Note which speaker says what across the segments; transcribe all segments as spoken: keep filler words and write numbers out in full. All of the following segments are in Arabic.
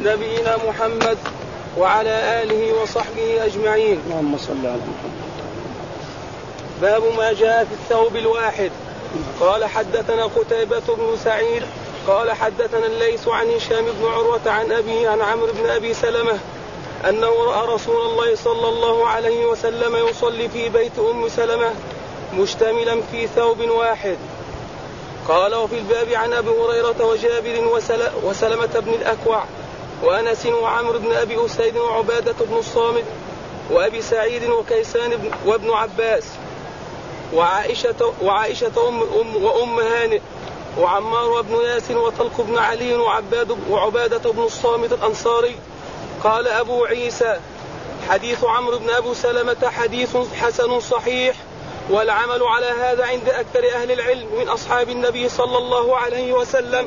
Speaker 1: نبينا محمد وعلى آله وصحبه أجمعين.
Speaker 2: اللهم صل على محمد.
Speaker 1: باب ما جاء في الثوب الواحد. قال حدثنا قتيبة بن سعيد قال حدثنا الليث عن هشام بن عروة عن أبيه عن عمرو بن أبي سلمة أنه رأى رسول الله صلى الله عليه وسلم يصلي في بيت أم سلمة مشتملا في ثوب واحد. قال وفي الباب عن أبي هريرة وجابر وسلمة بن الأكوع وأنس وعمرو بن أبي أسيد وعبادة بن الصامت وأبي سعيد وكيسان وابن عباس وعائشة, وعائشة أم, أم وأم هانئ وعمار وابن ياسر وطلق بن علي وعباد وعبادة بن الصامت الأنصاري. قال أبو عيسى حديث عمرو بن أبي سلمة حديث حسن صحيح، والعمل على هذا عند أكثر أهل العلم من أصحاب النبي صلى الله عليه وسلم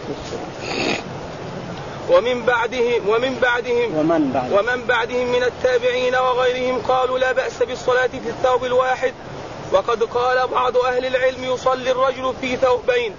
Speaker 1: ومن بعدهم ومن بعدهم
Speaker 2: ومن, بعد.
Speaker 1: ومن بعدهم من التابعين وغيرهم قالوا لا بأس بالصلاة في الثوب الواحد. وقد قال بعض أهل العلم يصلي الرجل في ثوبين.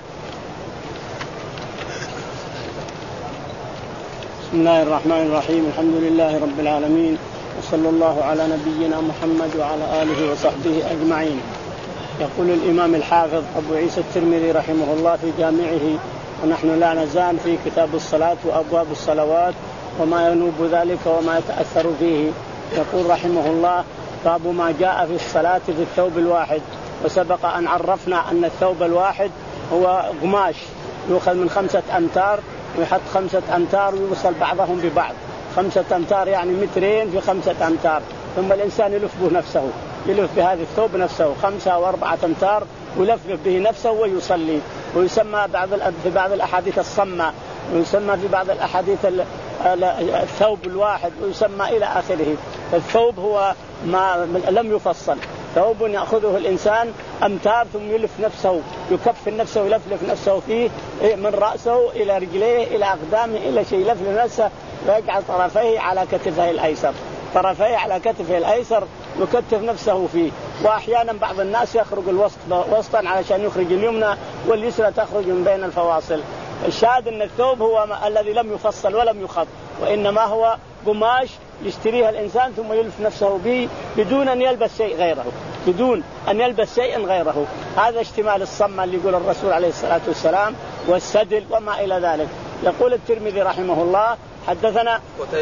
Speaker 2: بسم الله الرحمن الرحيم. الحمد لله رب العالمين، وصلى الله على نبينا محمد وعلى آله وصحبه أجمعين. يقول الإمام الحافظ أبو عيسى الترمذي رحمه الله في جامعه، ونحن لا نزال في كتاب الصلاة وأبواب الصلوات وما ينوب ذلك وما يتأثر فيه. يقول رحمه الله باب ما جاء في الصلاة في الثوب الواحد. وسبق أن عرفنا أن الثوب الواحد هو قماش يؤخذ من خمسة أمتار ويحط خمسة أمتار ويوصل بعضهم ببعض، خمسة أمتار يعني مترين في خمسة أمتار، ثم الإنسان يلف به نفسه، يلف بهذا الثوب نفسه خمسة أو أربعة أمتار ويلفلف به نفسه ويصلي. ويسمى بعض في بعض الأحاديث الصمة، ويسمى في بعض الأحاديث الثوب الواحد، ويسمى إلى آخره. فالثوب هو ما لم يفصل، ثوب يأخذه الإنسان أمتار ثم يلف نفسه، يكفن نفسه ويلفلف نفسه فيه من رأسه إلى رجليه إلى أقدامه إلى شيء، يلفلف نفسه ويجعل طرفيه على كتفه الأيسر، طرفيه على كتفه الأيسر يكتف نفسه فيه. وأحيانا بعض الناس يخرج الوسط وسطا علشان يخرج اليمنى واليسرى تخرج من بين الفواصل. الشاهد أن الثوب هو الذي لم يفصل ولم يخط، وإنما هو قماش يشتريها الإنسان ثم يلف نفسه به بدون أن يلبس شيء غيره، بدون أن يلبس شيء غيره. هذا اشتمال الصمة اللي يقول الرسول عليه الصلاة والسلام والسدل وما إلى ذلك. يقول الترمذي رحمه الله حدثنا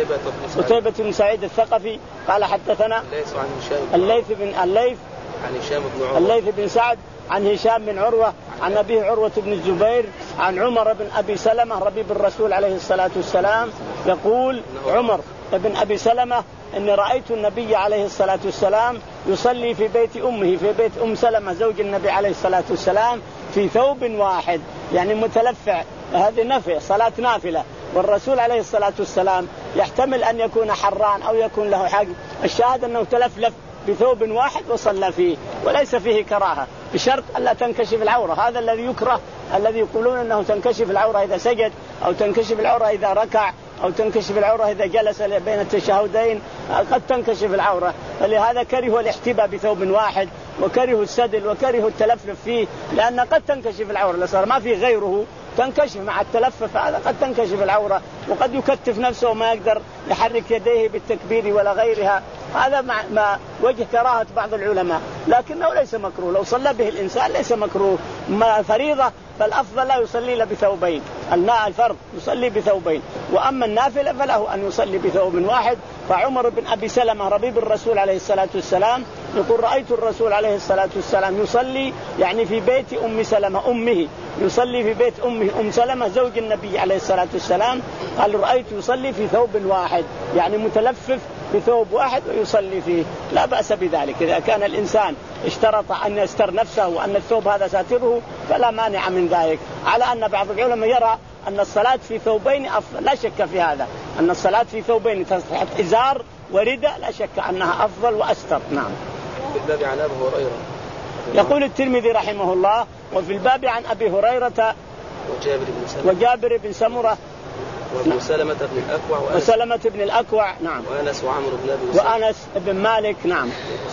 Speaker 2: قتيبة بن سعيد الثقفي قال حدثنا الليث بن الليث
Speaker 1: عن هشام بن عروة
Speaker 2: الليث بن سعد عن هشام بن عروة عن أبيه عروة بن الزبير عن عمر بن أبي سلمة ربيب الرسول عليه الصلاة والسلام يقول عمر بن أبي سلمة إني رأيت النبي عليه الصلاة والسلام يصلي في بيت أمه في بيت أم سلمة زوج النبي عليه الصلاة والسلام في ثوب واحد، يعني متلفع، هذه نافلة صلاة نافلة، والرسول عليه الصلاة والسلام يحتمل أن يكون حران أو يكون له حاجة. الشاهد أنه تلفلف بثوب واحد وصلى فيه وليس فيه كراهة، بشرط ألا تنكشف العورة. هذا الذي يكره، الذي يقولون أنه تنكشف العورة إذا سجد أو تنكشف العورة إذا ركع أو تنكشف العورة إذا جلس بين التشهدين، قد تنكشف العورة. فلهذا كرهوا الاحتباء بثوب واحد وكرهوا السدل وكرهوا التلفلف فيه، لأن قد تنكشف العورة، لصار ما في غيره تنكشف مع التلفف هذا، قد تنكشف العورة وقد يكتف نفسه وما يقدر يحرك يديه بالتكبير ولا غيرها. هذا مع ما وجه كراهة بعض العلماء، لكنه ليس مكروه، لو صلى به الإنسان ليس مكروه. ما فريضة فالأفضل لا يصلي إلا بثوبين، الفرض يصلي بثوبين، وأما النافلة فله أن يصلي بثوب واحد. فعمر بن أبي سلمة ربيب الرسول عليه الصلاة والسلام يقول رأيت الرسول عليه الصلاة والسلام يصلي يعني في بيت أم سلمة أمه، يصلي في بيت أمه أم سلمة زوج النبي عليه الصلاة والسلام. قال رأيت يصلي في ثوب واحد، يعني متلفف بثوب واحد ويصلي فيه، لا بأس بذلك. إذا كان الإنسان اشترط أن يستر نفسه وأن الثوب هذا ساتره فلا مانع من ذلك، على أن بعض العلماء يرى أن الصلاة في ثوبين أفضل، لا شك في هذا، أن الصلاة في ثوبين تحت إزار ورداء لا شك أنها أفضل وأستر. نعم.
Speaker 1: في الباب عن أبي هريرة
Speaker 2: يقول الترمذي رحمه الله وفي الباب عن أبي هريرة
Speaker 1: وجابر بن سمرة
Speaker 2: وجابر بن سمرة
Speaker 1: وسلمة بن الأكوع
Speaker 2: وسلمة بن الأكوع نعم
Speaker 1: وأنس وعمرو بن أبي
Speaker 2: وأنس بن مالك نعم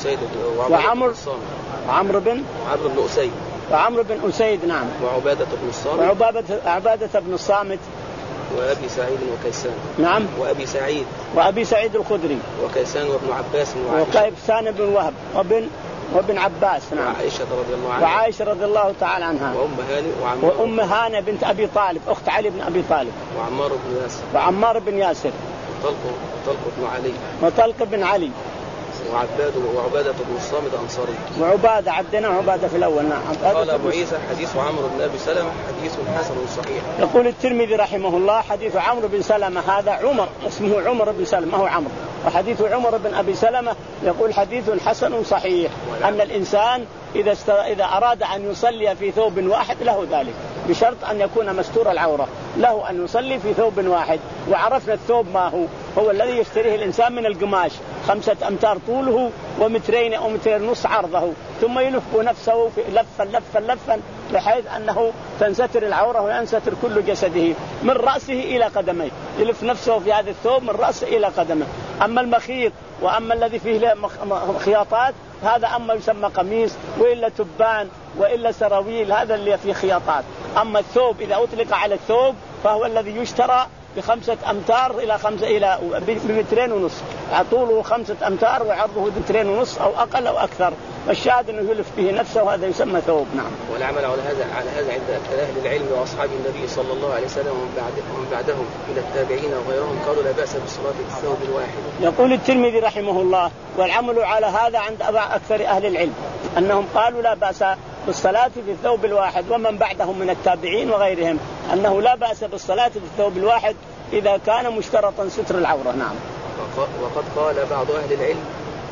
Speaker 1: وعمرو
Speaker 2: وعمرو بن
Speaker 1: عمرو بن أسيد
Speaker 2: وعمرو بن أسيد نعم
Speaker 1: وعبادة بن الصامت
Speaker 2: وعبادة عبادة بن الصامت
Speaker 1: وأبي سعيد وكيسان.
Speaker 2: نعم.
Speaker 1: وأبي سعيد.
Speaker 2: وأبي سعيد الخدري.
Speaker 1: وكيسان وابن عباس وعائشة.
Speaker 2: وكيسان بن وهب وابن وابن عباس. نعم.
Speaker 1: وعائشة رضي الله عنها.
Speaker 2: وعائشة رضي الله تعالى عنها.
Speaker 1: وأم هاني وعمار.
Speaker 2: وأم هانة بنت أبي طالب أخت علي بن أبي طالب.
Speaker 1: وعمار بن ياسر.
Speaker 2: وعمار بن ياسر.
Speaker 1: وطلق طلق بن علي.
Speaker 2: وطلق بن علي.
Speaker 1: وعباد وعبادة بن الصامت أنصاري.
Speaker 2: وعبادة عبدنا عبادة في الأول. نعم.
Speaker 1: قال أبو عيسى حديث عمرو بن أبي سلمة حديث حسن صحيح.
Speaker 2: يقول الترمذي رحمه الله حديث عمرو بن سلمة هذا عمر اسمه عمر بن سلمة ما هو عمرو. وحديث عمر بن أبي سلمة يقول حديث حسن صحيح أن الإنسان إذا است... إذا أراد أن يصلي في ثوب واحد له ذلك بشرط أن يكون مستور العورة له أن يصلي في ثوب واحد. وعرفنا الثوب ما هو هو الذي يشتريه الإنسان من القماش خمسة أمتار طوله ومترين أو مترين نص عرضه ثم يلف نفسه في لفا لفا لفا بحيث أنه تنستر العورة وينستر كل جسده من رأسه إلى قدميه يلف نفسه في هذا الثوب من رأسه إلى قدمه. أما المخيط وأما الذي فيه خياطات هذا أما يسمى قميص وإلا تبان وإلا سراويل هذا اللي فيه خياطات. أما الثوب إذا أطلق على الثوب فهو الذي يشترى بخمسة أمتار إلى خمسة إلى بمترين ونص طوله خمسة أمتار وعرضه مترين ونص أو أقل أو أكثر. والشاهد أنه يلف به نفسه وهذا يسمى ثوب. نعم.
Speaker 1: والعمل على هذا على هذا عند أهل العلم وأصحاب النبي صلى الله عليه وسلم ومن بعد ومن بعدهم إلى التابعين وغيرهم قالوا لا بأس بالصلاة في الثوب الواحد.
Speaker 2: يقول الترمذي رحمه الله والعمل على هذا عند أكثر أهل العلم أنهم قالوا لا بأس بالصلاة في الثوب الواحد ومن بعدهم من التابعين وغيرهم أنه لا بأس بالصلاة في الثوب الواحد إذا كان مشترطا ستر العورة. نعم.
Speaker 1: وقد قال بعض أهل العلم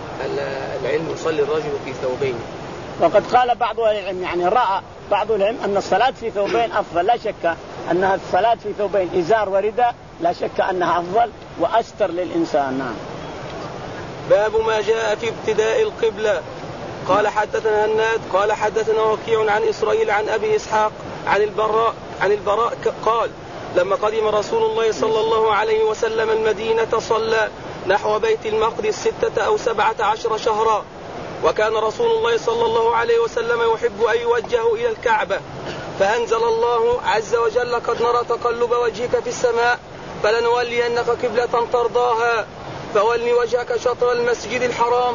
Speaker 1: العلم يصلي الرجل في ثوبين.
Speaker 2: وقد قال بعض أهل العلم يعني رأى بعض العلم أن الصلاة في ثوبين أفضل لا شك أنها الصلاة في ثوبين إزار ورداء لا شك أنها أفضل وأستر للإنسان. نعم.
Speaker 1: باب ما جاء في ابتداء القبلة. قال حدثنا هناد قال حدثنا وكيع عن إسرائيل عن أبي إسحاق عن البراء عن البراء قال لما قدم رسول الله صلى الله عليه وسلم المدينة صلى نحو بيت المقدس ستة أو سبعة عشر شهرا وكان رسول الله صلى الله عليه وسلم يحب أن يوجه إلى الكعبة فأنزل الله عز وجل قد نرى تقلب وجهك في السماء فلنولينك قبلة ترضاها فولي وجهك شطر المسجد الحرام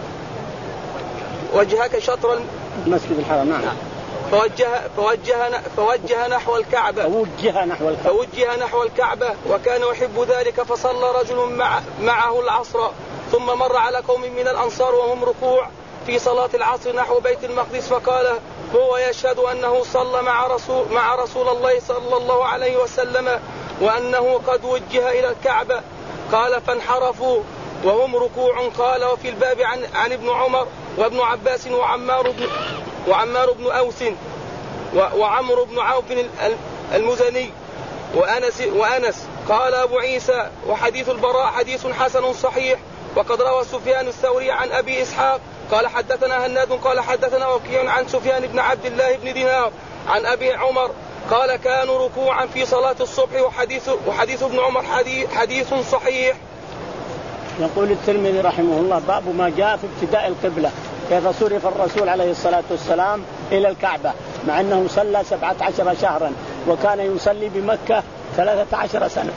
Speaker 1: وجهك شطر
Speaker 2: المسجد الحرام. نعم.
Speaker 1: فوجه فوجه فوجه نحو الكعبة
Speaker 2: فوجه نحو الكعبة
Speaker 1: فوجه نحو الكعبة وكان يحب ذلك فصلى رجل مع معه العصر ثم مر على قوم من الأنصار وهم ركوع في صلاة العصر نحو بيت المقدس فقال هو يشهد أنه صلى مع رسول مع رسول الله صلى الله عليه وسلم وأنه قد وجه إلى الكعبة. قال فانحرفوا وهم ركوع. قال وفي الباب عن عن ابن عمر وابن عباس وعمار بن وعمار بن أوس وعمرو بن عوف المزني وأنس وأنس. قال أبو عيسى وحديث البراء حديث حسن صحيح. وقد روى سفيان الثوري عن أبي إسحاق قال حدثنا هناد قال حدثنا وكيع عن سفيان بن عبد الله بن دينار عن أبي عمر قال كانوا ركوعا في صلاة الصبح وحديث وحديث ابن عمر حديث, حديث صحيح.
Speaker 2: يقول الترمذي رحمه الله باب ما جاء في ابتداء القبلة كيف صرف الرسول عليه الصلاة والسلام إلى الكعبة مع أنه صلى سبعة عشر شهرا وكان يصلي بمكة ثلاثة عشر سنة.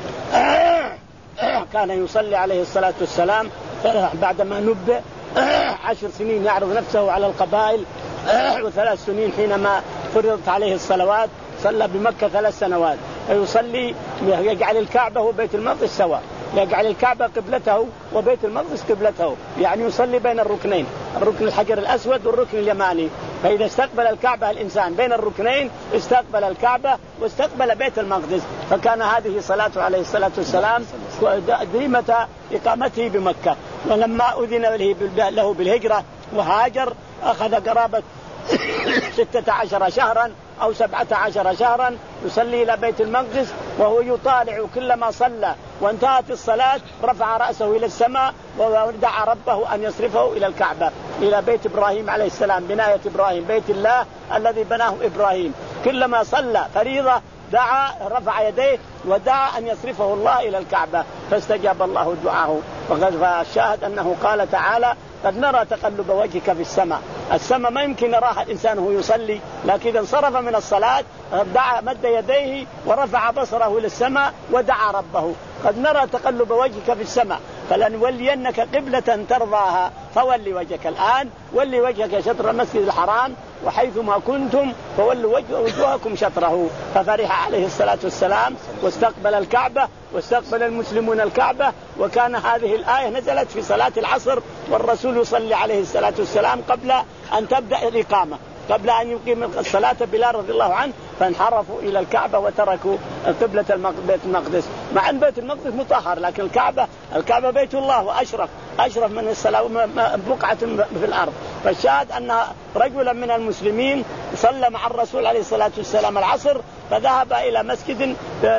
Speaker 2: كان يصلي عليه الصلاة والسلام بعدما نبئ عشر سنين يعرض نفسه على القبائل وثلاث سنين حينما فرضت عليه الصلوات صلى بمكة ثلاث سنوات. يصلي يجعل الكعبة وبيت المقدس سواء يجعل الكعبة قبلته وبيت المقدس قبلته يعني يصلي بين الركنين الركن الحجر الأسود والركن اليماني. فإذا استقبل الكعبة الإنسان بين الركنين استقبل الكعبة واستقبل بيت المقدس. فكان هذه صلاته عليه الصلاة والسلام ديمة إقامته بمكة. ولما أذن له بالهجرة وهاجر أخذ قرابة ستة عشر شهرا أو سبعة عشر شهرا يصلي إلى بيت المقدس وهو يطالع كلما صلى وانتهت الصلاة رفع رأسه إلى السماء ودعا ربه أن يصرفه إلى الكعبة إلى بيت إبراهيم عليه السلام بناية إبراهيم بيت الله الذي بناه إبراهيم. كلما صلى فريضة دعا رفع يديه ودعا أن يصرفه الله إلى الكعبة فاستجاب الله دعاه. وقد الشاهد أنه قال تعالى قد نرى تقلب وجهك في السماء السماء ما يمكن يراها الإنسان وهو يصلي، لكن إذا انصرف من الصلاة دعا مد يديه ورفع بصره إلى السماء ودعا ربه. قد نرى تقلب وجهك في السماء فلنولينك قبلة ترضاها فولي وجهك. الآن ولي وجهك شطر المسجد الحرام وحيثما كنتم فولوا وجوهكم شطره. ففرح عليه الصلاة والسلام واستقبل الكعبة واستقبل المسلمون الكعبة. وكان هذه الآية نزلت في صلاة العصر والرسول يصلي عليه الصلاة والسلام قبل أن تبدأ الإقامة، قبل أن يقيم الصلاة بلال رضي الله عنه، فانحرفوا إلى الكعبة وتركوا قبلة بيت المقدس، مع أن بيت المقدس مطهر لكن الكعبة الكعبة بيت الله وأشرف أشرف من الصلاة بقعة في الأرض. فالشاهد أن رجلا من المسلمين صلى مع الرسول عليه الصلاة والسلام العصر فذهب إلى مسجد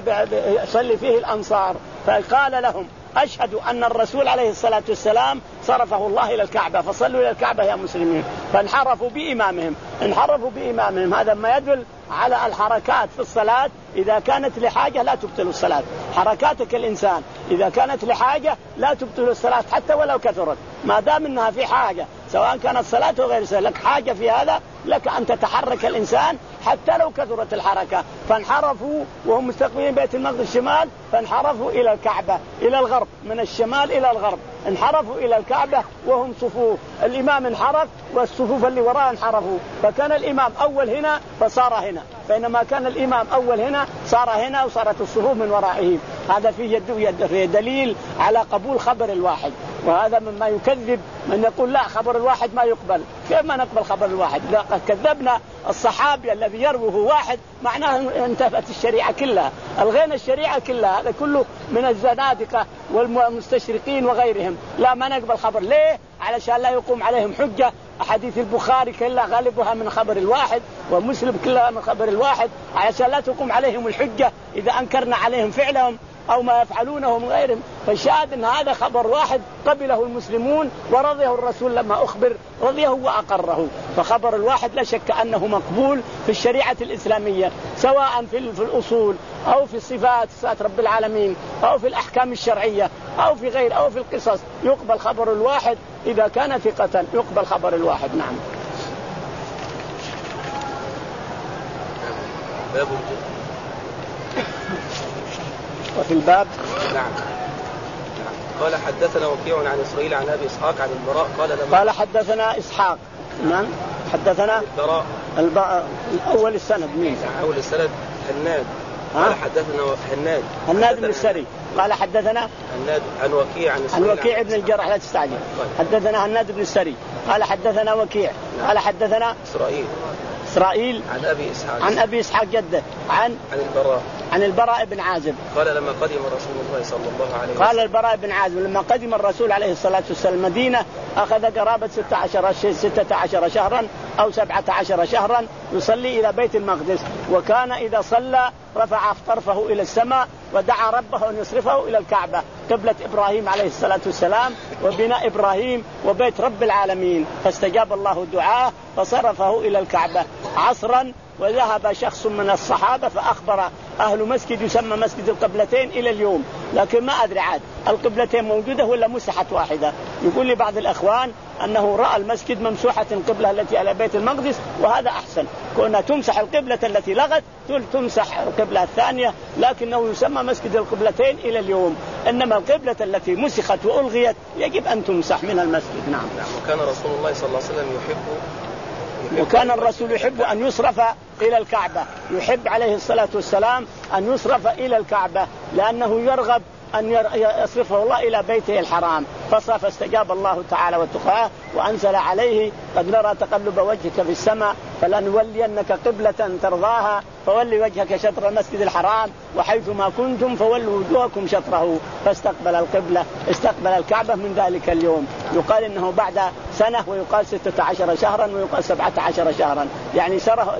Speaker 2: يصلي فيه الأنصار فقال لهم أشهد أن الرسول عليه الصلاة والسلام صرفه الله إلى الكعبة فصلوا إلى الكعبة يا مسلمين. فانحرفوا بإمامهم انحرفوا بإمامهم. هذا ما يدل على الحركات في الصلاة إذا كانت لحاجة لا تبطل الصلاة. حركاتك الإنسان إذا كانت لحاجة لا تبطل الصلاة حتى ولو كثرت، ما دام إنها في حاجة سواء كانت صلاة أو غير صلاة، لك حاجة في هذا لك أن تتحرك الإنسان حتى لو كثرت الحركة. فانحرفوا وهم مستقبلين بيت المقدس الشمال فانحرفوا إلى الكعبة إلى الغرب، من الشمال إلى الغرب انحرفوا إلى الكعبة وهم صفوف. الإمام انحرف والصفوف اللي وراء انحرفوا، فكان الإمام أول هنا فصار هنا، بينما كان الإمام أول هنا صار هنا وصارت الصفوف من ورائهم. هذا فيه فيه دليل على قبول خبر الواحد، وهذا مما يكذب من يقول لا خبر الواحد ما يقبل. كيف ما نقبل خبر الواحد؟ لا قد كذبنا الصحابي الذي يروه واحد معناه انتهت الشريعة كلها، الغينا الشريعة كلها. هذا كله من الزنادقة والمستشرقين وغيرهم. لا ما نقبل خبر. ليه؟ علشان لا يقوم عليهم حجة. أحاديث البخاري كلها غالبها من خبر الواحد ومسلم كلها من خبر الواحد، علشان لا تقوم عليهم الحجة إذا أنكرنا عليهم فعلهم أو ما يفعلونه من غيرهم. فالشاهد أن هذا خبر واحد قبله المسلمون ورضيه الرسول لما أخبر رضيه وأقره. فخبر الواحد لا شك أنه مقبول في الشريعة الإسلامية، سواء في الأصول أو في الصفات صفات رب العالمين أو في الأحكام الشرعية أو في غير أو في القصص. يقبل خبر الواحد إذا كان ثقة، يقبل خبر الواحد. نعم.
Speaker 1: باب
Speaker 2: وفي الباب
Speaker 1: نعم. قال حدثنا وكيع عن إسرائيل عن أبي إسحاق عن البراء قال لما
Speaker 2: قال حدثنا إسحاق من حدثنا
Speaker 1: البراء
Speaker 2: الب... الأول السند مين؟
Speaker 1: أول السند هناد قال حدثنا هناد
Speaker 2: هناد بن السري قال حدثنا
Speaker 1: هناد عن وكيع عن
Speaker 2: عن وكيع بن الجرح لا تستعجل. حدثنا هناد بن السري قال حدثنا وكيع قال حدثنا
Speaker 1: إسرائيل
Speaker 2: إسرائيل
Speaker 1: عن أبي إسحاق
Speaker 2: عن أبي إسحاق جده عن
Speaker 1: عن البراء
Speaker 2: عن البراء بن عازب
Speaker 1: قال لما قدم رسول الله صلى الله عليه وسلم
Speaker 2: قال البراء بن عازب لما قدم الرسول عليه الصلاة والسلام المدينة أخذ قرابة ستة عشر ستة عشر شهرا أو سبعة عشر شهرا يصلي إلى بيت المقدس، وكان إذا صلى رفع طرفه إلى السماء ودعا ربه أن يصرفه إلى الكعبة قبلة إبراهيم عليه الصلاة والسلام وبناء إبراهيم وبيت رب العالمين، فاستجاب الله دعاه فصرفه إلى الكعبة عصرا. وذهب شخص من الصحابة فأخبر أهل مسجد يسمى مسجد القبلتين إلى اليوم، لكن ما أدري عاد القبلتين موجودة ولا مسحت واحدة. يقول لي بعض الأخوان أنه رأى المسجد ممسوحة القبلة التي على بيت المقدس، وهذا أحسن، كنا تمسح القبلة التي لغت تمسح القبلة الثانية، لكنه يسمى مسجد القبلتين إلى اليوم. إنما القبلة التي مسخت وألغيت يجب أن تمسح من المسجد. نعم.
Speaker 1: وكان رسول الله صلى الله عليه وسلم يحب
Speaker 2: وكان الرسول يحب أن يصرف إلى الكعبة، يحب عليه الصلاة والسلام أن يصرف إلى الكعبة لأنه يرغب أن يصرفه الله إلى بيته الحرام، فصرف استجاب الله تعالى واتقاه وأنزل عليه قد نرى تقلب وجهك في السماء فلنولينك قبلة ترضاها فولي وجهك شطر المسجد الحرام وحيثما كنتم فولوا وجوهكم شطره. فاستقبل القبلة استقبل الكعبة من ذلك اليوم. يقال إنه بعد سنة ويقال ستة عشر شهرا ويقال سبعة عشر شهرا، يعني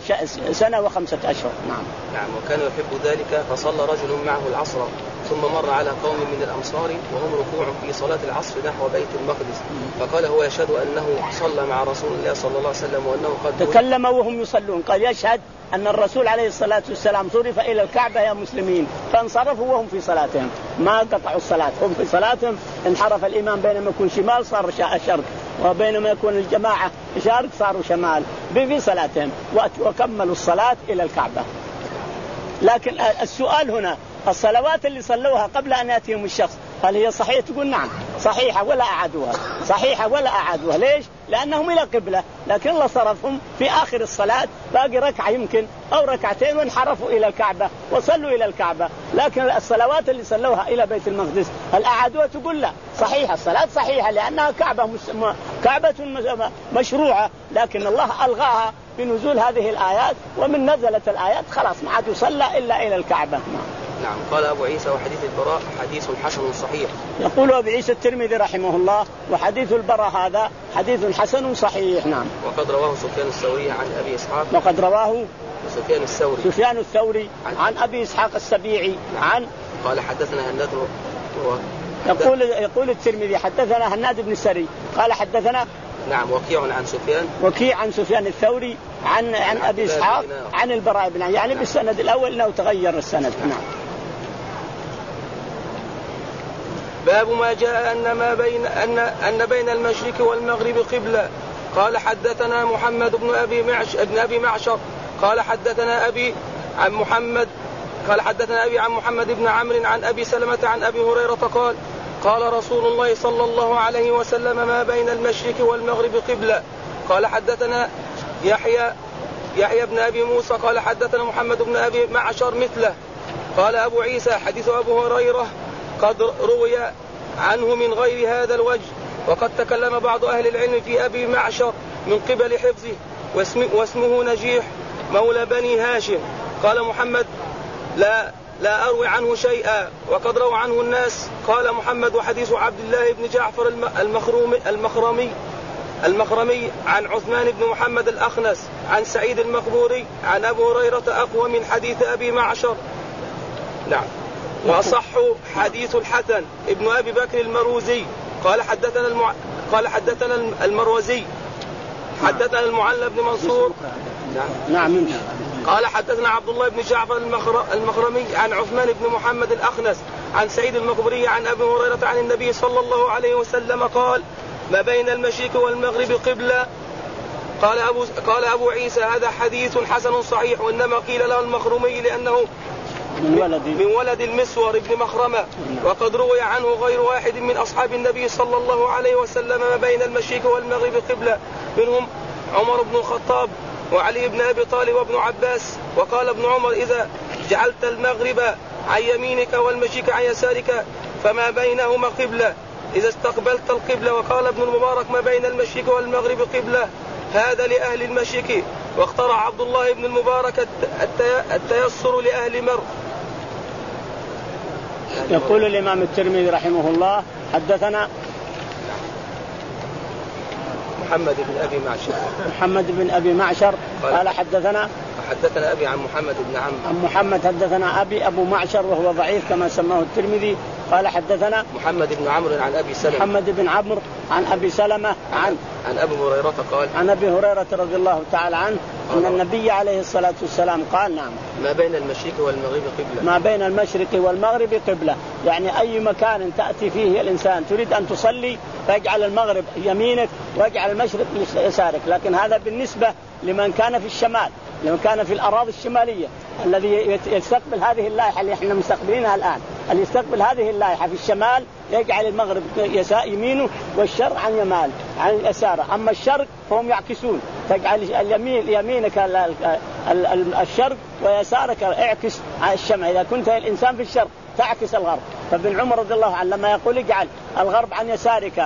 Speaker 2: سنة وخمسة أشهر. نعم.
Speaker 1: نعم. وكان يحب ذلك فصلى رجل معه العصر ثم مر على قوم من الأمصار وهم ركوع في صلاة العصر نحو بيت المقدس فقال هو يشهد أنه صلى مع رسول الله صلى الله عليه وسلم وأنه قد
Speaker 2: تكلم وهم يصلون. قال يشهد أن الرسول عليه الصلاة والسلام صرف إلى الكعبة يا مسلمين، فانصرفوا وهم في صلاتهم ما قطعوا الصلاة، هم في صلاتهم انحرف الإمام بينما يكون شمال صار شرق، وبينما يكون الجماعة شرق صاروا شمال في صلاتهم وكملوا الصلاة إلى الكعبة. لكن السؤال هنا الصلوات اللي صلوها قبل أن يأتيهم الشخص هل هي صحيحة؟ تقول نعم صحيحة ولا أعادوها، صحيحة ولا أعادوها. ليش؟ لأنهم إلى قبلة، لكن الله صرفهم في آخر الصلاة باقي ركعة يمكن أو ركعتين وانحرفوا إلى الكعبة وصلوا إلى الكعبة. لكن الصلوات اللي صلوها إلى بيت المقدس هل أعادوها؟ تقول لا صحيحة، الصلاة صحيحة لأنها كعبة مس... كعبة مشروعة، لكن الله ألغاها بنزول هذه الآيات، ومن نزلت الآيات خلاص ما عاد يصلى إلا إلى الكعبة.
Speaker 3: نعم. قال أبو عيسى وحديث البراء حديث حسن صحيح.
Speaker 2: يقول أبو عيسى الترمذي رحمه الله وحديث البراء هذا حديث حسن صحيح. نعم.
Speaker 3: وقد رواه سفيان الثوري عن أبي إسحاق.
Speaker 2: وقد رواه
Speaker 3: سفيان الثوري
Speaker 2: سفيان الثوري عن, عن أبي إسحاق السبيعي. نعم. عن
Speaker 3: قال حدثنا هناد و...
Speaker 2: يقول يقول الترمذي حدثنا هناد بن السري قال حدثنا
Speaker 3: نعم وكيع عن سفيان
Speaker 2: وكيع عن سفيان الثوري عن عن أبي إسحاق عن البراء بن يعني نعم. بالسند الأول إنه تغير السند. نعم. نعم.
Speaker 1: باب ما جاء أن ما بين أن أن بين المشرق والمغرب قبلة. قال حدثنا محمد بن أبي معش ابن أبي معشر قال حدثنا أبي عن محمد قال حدثنا أبي عن محمد بن عمرو عن أبي سلمة عن أبي هريرة قال قال رسول الله صلى الله عليه وسلم ما بين المشرق والمغرب قبلة. قال حدثنا يحيى يحيى بن أبي موسى قال حدثنا محمد بن أبي معشر مثله. قال أبو عيسى حديث أبو هريرة قد روي عنه من غير هذا الوجه، وقد تكلم بعض أهل العلم في أبي معشر من قبل حفظه واسمه نجيح مولى بني هاشم. قال محمد لا لا أروي عنه شيئا وقد روى عنه الناس. قال محمد وحديث عبد الله بن جعفر المخرومي المخرمي المخرمي عن عثمان بن محمد الأخنس عن سعيد المقبوري عن أبي هريرة أقوى من حديث أبي معشر. نعم. وأصح حديث الحسن ابن أبي بكر المروزي قال حدثنا المع... قال حدثنا المروزي حدثنا المعلى بن منصور.
Speaker 2: نعم. نعم.
Speaker 1: قال حدثنا عبد الله بن جعفر المخر... المخرمي عن عثمان بن محمد الأخنس عن سعيد المقبوري عن أبي هريرة عن النبي صلى الله عليه وسلم قال ما بين المشرق والمغرب قبلة. قال أبو قال أبو عيسى هذا حديث حسن صحيح، وإنما قيل له المخرمي لأنه
Speaker 2: من ولد,
Speaker 1: من ولد المسور بن مخرمة، وقد روي عنه غير واحد من أصحاب النبي صلى الله عليه وسلم ما بين المشرق والمغرب قبلة، منهم عمر بن الخطاب وعلي بن أبي طالب وابن عباس. وقال ابن عمر إذا جعلت المغرب عن يمينك والمشرق عن يسارك فما بينهما قبلة إذا استقبلت القبلة. وقال ابن المبارك ما بين المشرق والمغرب قبلة، هذا لأهل المشرق. واخترع عبد الله بن المبارك التيسر لأهل مر.
Speaker 2: يقول الإمام الترمذي رحمه الله حدثنا
Speaker 3: محمد بن أبي معشر
Speaker 2: محمد بن أبي معشر قال حدثنا
Speaker 3: حدثنا أبي عن محمد بن عمرو
Speaker 2: عن محمد حدثنا أبي أبو معشر وهو ضعيف كما سماه الترمذي. قال حدثنا
Speaker 3: محمد بن عمرو عن أبي سلمة
Speaker 2: محمد بن عمرو عن أبي سلمة عن
Speaker 3: عن أبي هريرة قال
Speaker 2: عن أبي هريرة رضي الله تعالى عنه أن النبي عليه الصلاة والسلام قال نعم
Speaker 3: ما بين المشرق والمغرب قبلة
Speaker 2: ما بين المشرق والمغرب قبلة، يعني أي مكان تأتي فيه الإنسان تريد أن تصلي فاجعل المغرب يمينك واجعل المشرق يسارك. لكن هذا بالنسبة لمن كان في الشمال، لمن كان في الأراضي الشمالية الذي يستقبل هذه اللائحة اللي احنا مستقبلينها الآن، اللي يستقبل هذه اللائحة في الشمال يجعل المغرب يمينه والشرق عن يمال عن يساره. أما الشرق فهم يعكسون، تجعل اليمين يمينك الشرق ويسارك اعكس على الشمال. إذا كنت الإنسان في الشرق تعكس الغرب. فابن عمر رضي الله عنه لما يقول اجعل الغرب عن يسارك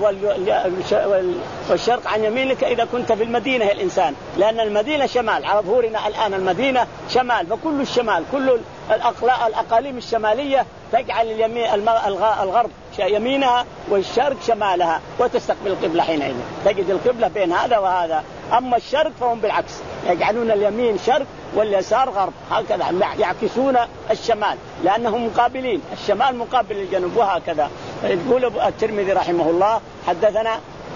Speaker 2: والشرق عن يمينك إذا كنت في المدينة الإنسان، لأن المدينة شمال على ظهورنا الآن، المدينة شمال، فكل الشمال كل الأقاليم الشمالية تجعل اليمين الغرب يمينها والشرق شمالها وتستقبل القبلة حينئذ تجد القبلة بين هذا وهذا. أما الشرق فهم بالعكس يجعلون اليمين شرق واليسار غرب، هكذا يعكسون الشمال لأنهم مقابلين، الشمال مقابل الجنوب وهكذا. يقول الترمذي رحمه الله حدثنا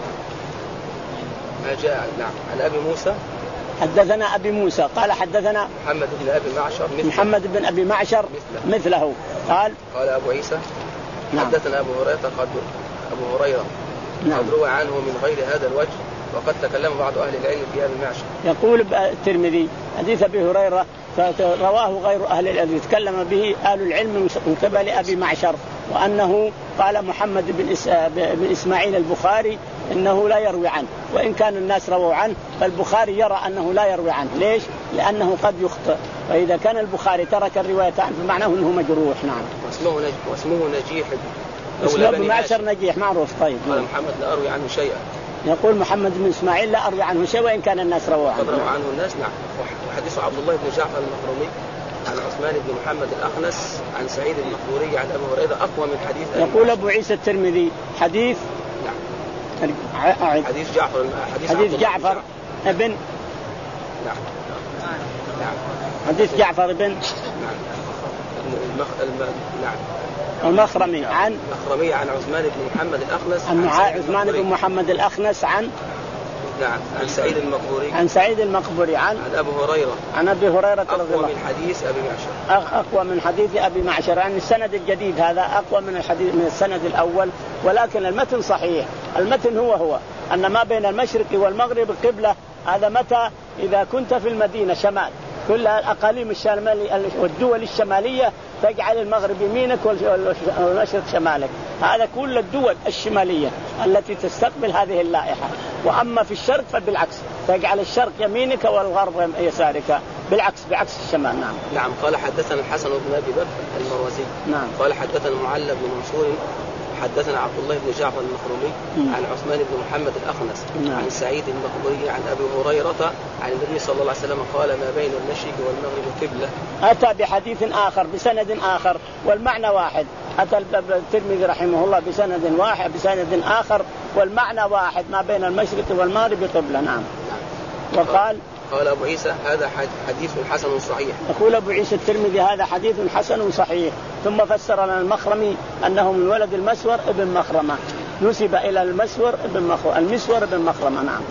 Speaker 3: ما جاء نعم عن أبي موسى
Speaker 2: حدثنا أبي موسى قال حدثنا
Speaker 3: محمد بن أبي معشر مثله
Speaker 2: محمد بن أبي معشر مثله, مثله. قال
Speaker 3: قال أبو عيسى نعم. حدثنا أبو هريرة قد أبو هريرة
Speaker 2: نعم.
Speaker 3: روى عنه من غير هذا الوجه وقد تكلم بعض أهل العلم في هذا المعشر.
Speaker 2: يقول الترمذي حديث أبي هريرة رواه غير أهل العلم يتكلم به أهل العلم من قبل أبي معشر وأنه قال محمد بن, إس... بن إسماعيل البخاري إنه لا يروي عنه وإن كان الناس رووا عنه فالبخاري يرى أنه لا يروي عنه. ليش؟ لأنه قد يخطئ وإذا كان البخاري ترك الرواية عنه فمعناه أنه مجروح. نعم.
Speaker 3: واسمه, نج... واسمه نجيح
Speaker 2: اسمه ابن معشر نجيح معروف. طيب.
Speaker 3: قال محمد لا أروي عنه شيئا.
Speaker 2: يقول محمد بن إسماعيل لا أروي عنه شيء وإن كان الناس رووا عنه.
Speaker 3: روى عنه الناس. نعم. وحديث عبد الله بن جعفر المخرمي عن عثمان بن محمد الأخنس عن سعيد المقبوري عن أبي هريرة أقوى من حديث.
Speaker 2: يقول أبو عيسى الترمذي حديث.
Speaker 3: نعم. حديث جعفر.
Speaker 2: حديث, حديث جعفر ابن.
Speaker 3: نعم. نعم.
Speaker 2: حديث جعفر بن.
Speaker 3: نعم. المخ... الم... نعم.
Speaker 2: المخرمي عن
Speaker 3: المخرمي عن عثمان بن محمد الأخنس
Speaker 2: عن عثمان بن محمد الأخنس عن
Speaker 3: نعم عن سعيد المقبوري
Speaker 2: عن سعيد المقبوري عن
Speaker 3: عن أبي هريرة
Speaker 2: عن أبي هريرة رضي الله
Speaker 3: أقوى من حديث أبي معشر.
Speaker 2: أقوى من حديث أبي معشر. يعني السند الجديد هذا أقوى من الحديث من السند الأول ولكن المتن صحيح. المتن هو هو أن ما بين المشرق والمغرب قبلة. هذا متى؟ إذا كنت في المدينة شمال كل الأقاليم الشمالية والدول الشمالية تجعل المغرب يمينك والمشرق شمالك. هذا كل الدول الشمالية التي تستقبل هذه اللائحة. وأما في الشرق فبالعكس تجعل الشرق يمينك والغرب يسارك بالعكس بعكس الشمال. نعم.
Speaker 3: نعم. قال حدثنا الحسن بن أبي بكر المروزي.
Speaker 2: نعم.
Speaker 3: قال حدثنا معل بن منصور حدثنا عبد الله بن جعفر المخرمي عن عثمان بن محمد الأخنس
Speaker 2: نعم.
Speaker 3: عن سعيد المقبوري عن أبي هريرة عن النبي صلى الله عليه وسلم قال ما بين المشرق والمغرب قبلة.
Speaker 2: أتى بحديث آخر بسند آخر والمعنى واحد. أتى الترمذي رحمه الله بسند واحد بسند آخر والمعنى واحد ما بين المشرق والمغرب قبلة. نعم. وقال
Speaker 3: قال أبو عيسى هذا حديث حسن صحيح.
Speaker 2: يقول أبو عيسى الترمذي هذا حديث حسن صحيح. ثم فسر لنا المخرمي أنه من ولد المسور ابن مخرمة نسب إلى المسور ابن مخرمة المسور ابن مخرمة. نعم.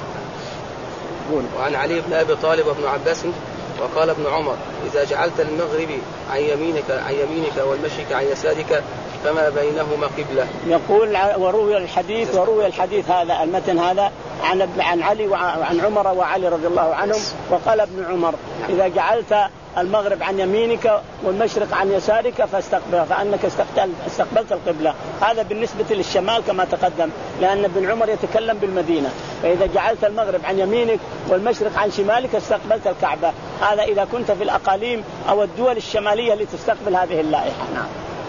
Speaker 2: قول.
Speaker 3: وعن علي بن أبي طالب وابن عباس وقال ابن عمر إذا جعلت المغرب عن يمينك عن يمينك والمشرق عن يسارك فما بينهما قبلة.
Speaker 2: يقول وروي الحديث وروي الحديث هذا المتن هذا عن عن علي وعن عمر وعلي رضي الله عنهم. وقال ابن عمر إذا جعلت المغرب عن يمينك والمشرق عن يسارك فاستقبل فأنك استقبلت استقبلت القبلة. هذا بالنسبة للشمال كما تقدم لأن ابن عمر يتكلم بالمدينة. فإذا جعلت المغرب عن يمينك والمشرق عن شمالك استقبلت الكعبة. هذا إذا كنت في الأقاليم أو الدول الشمالية اللي تستقبل هذه اللائحة. نعم.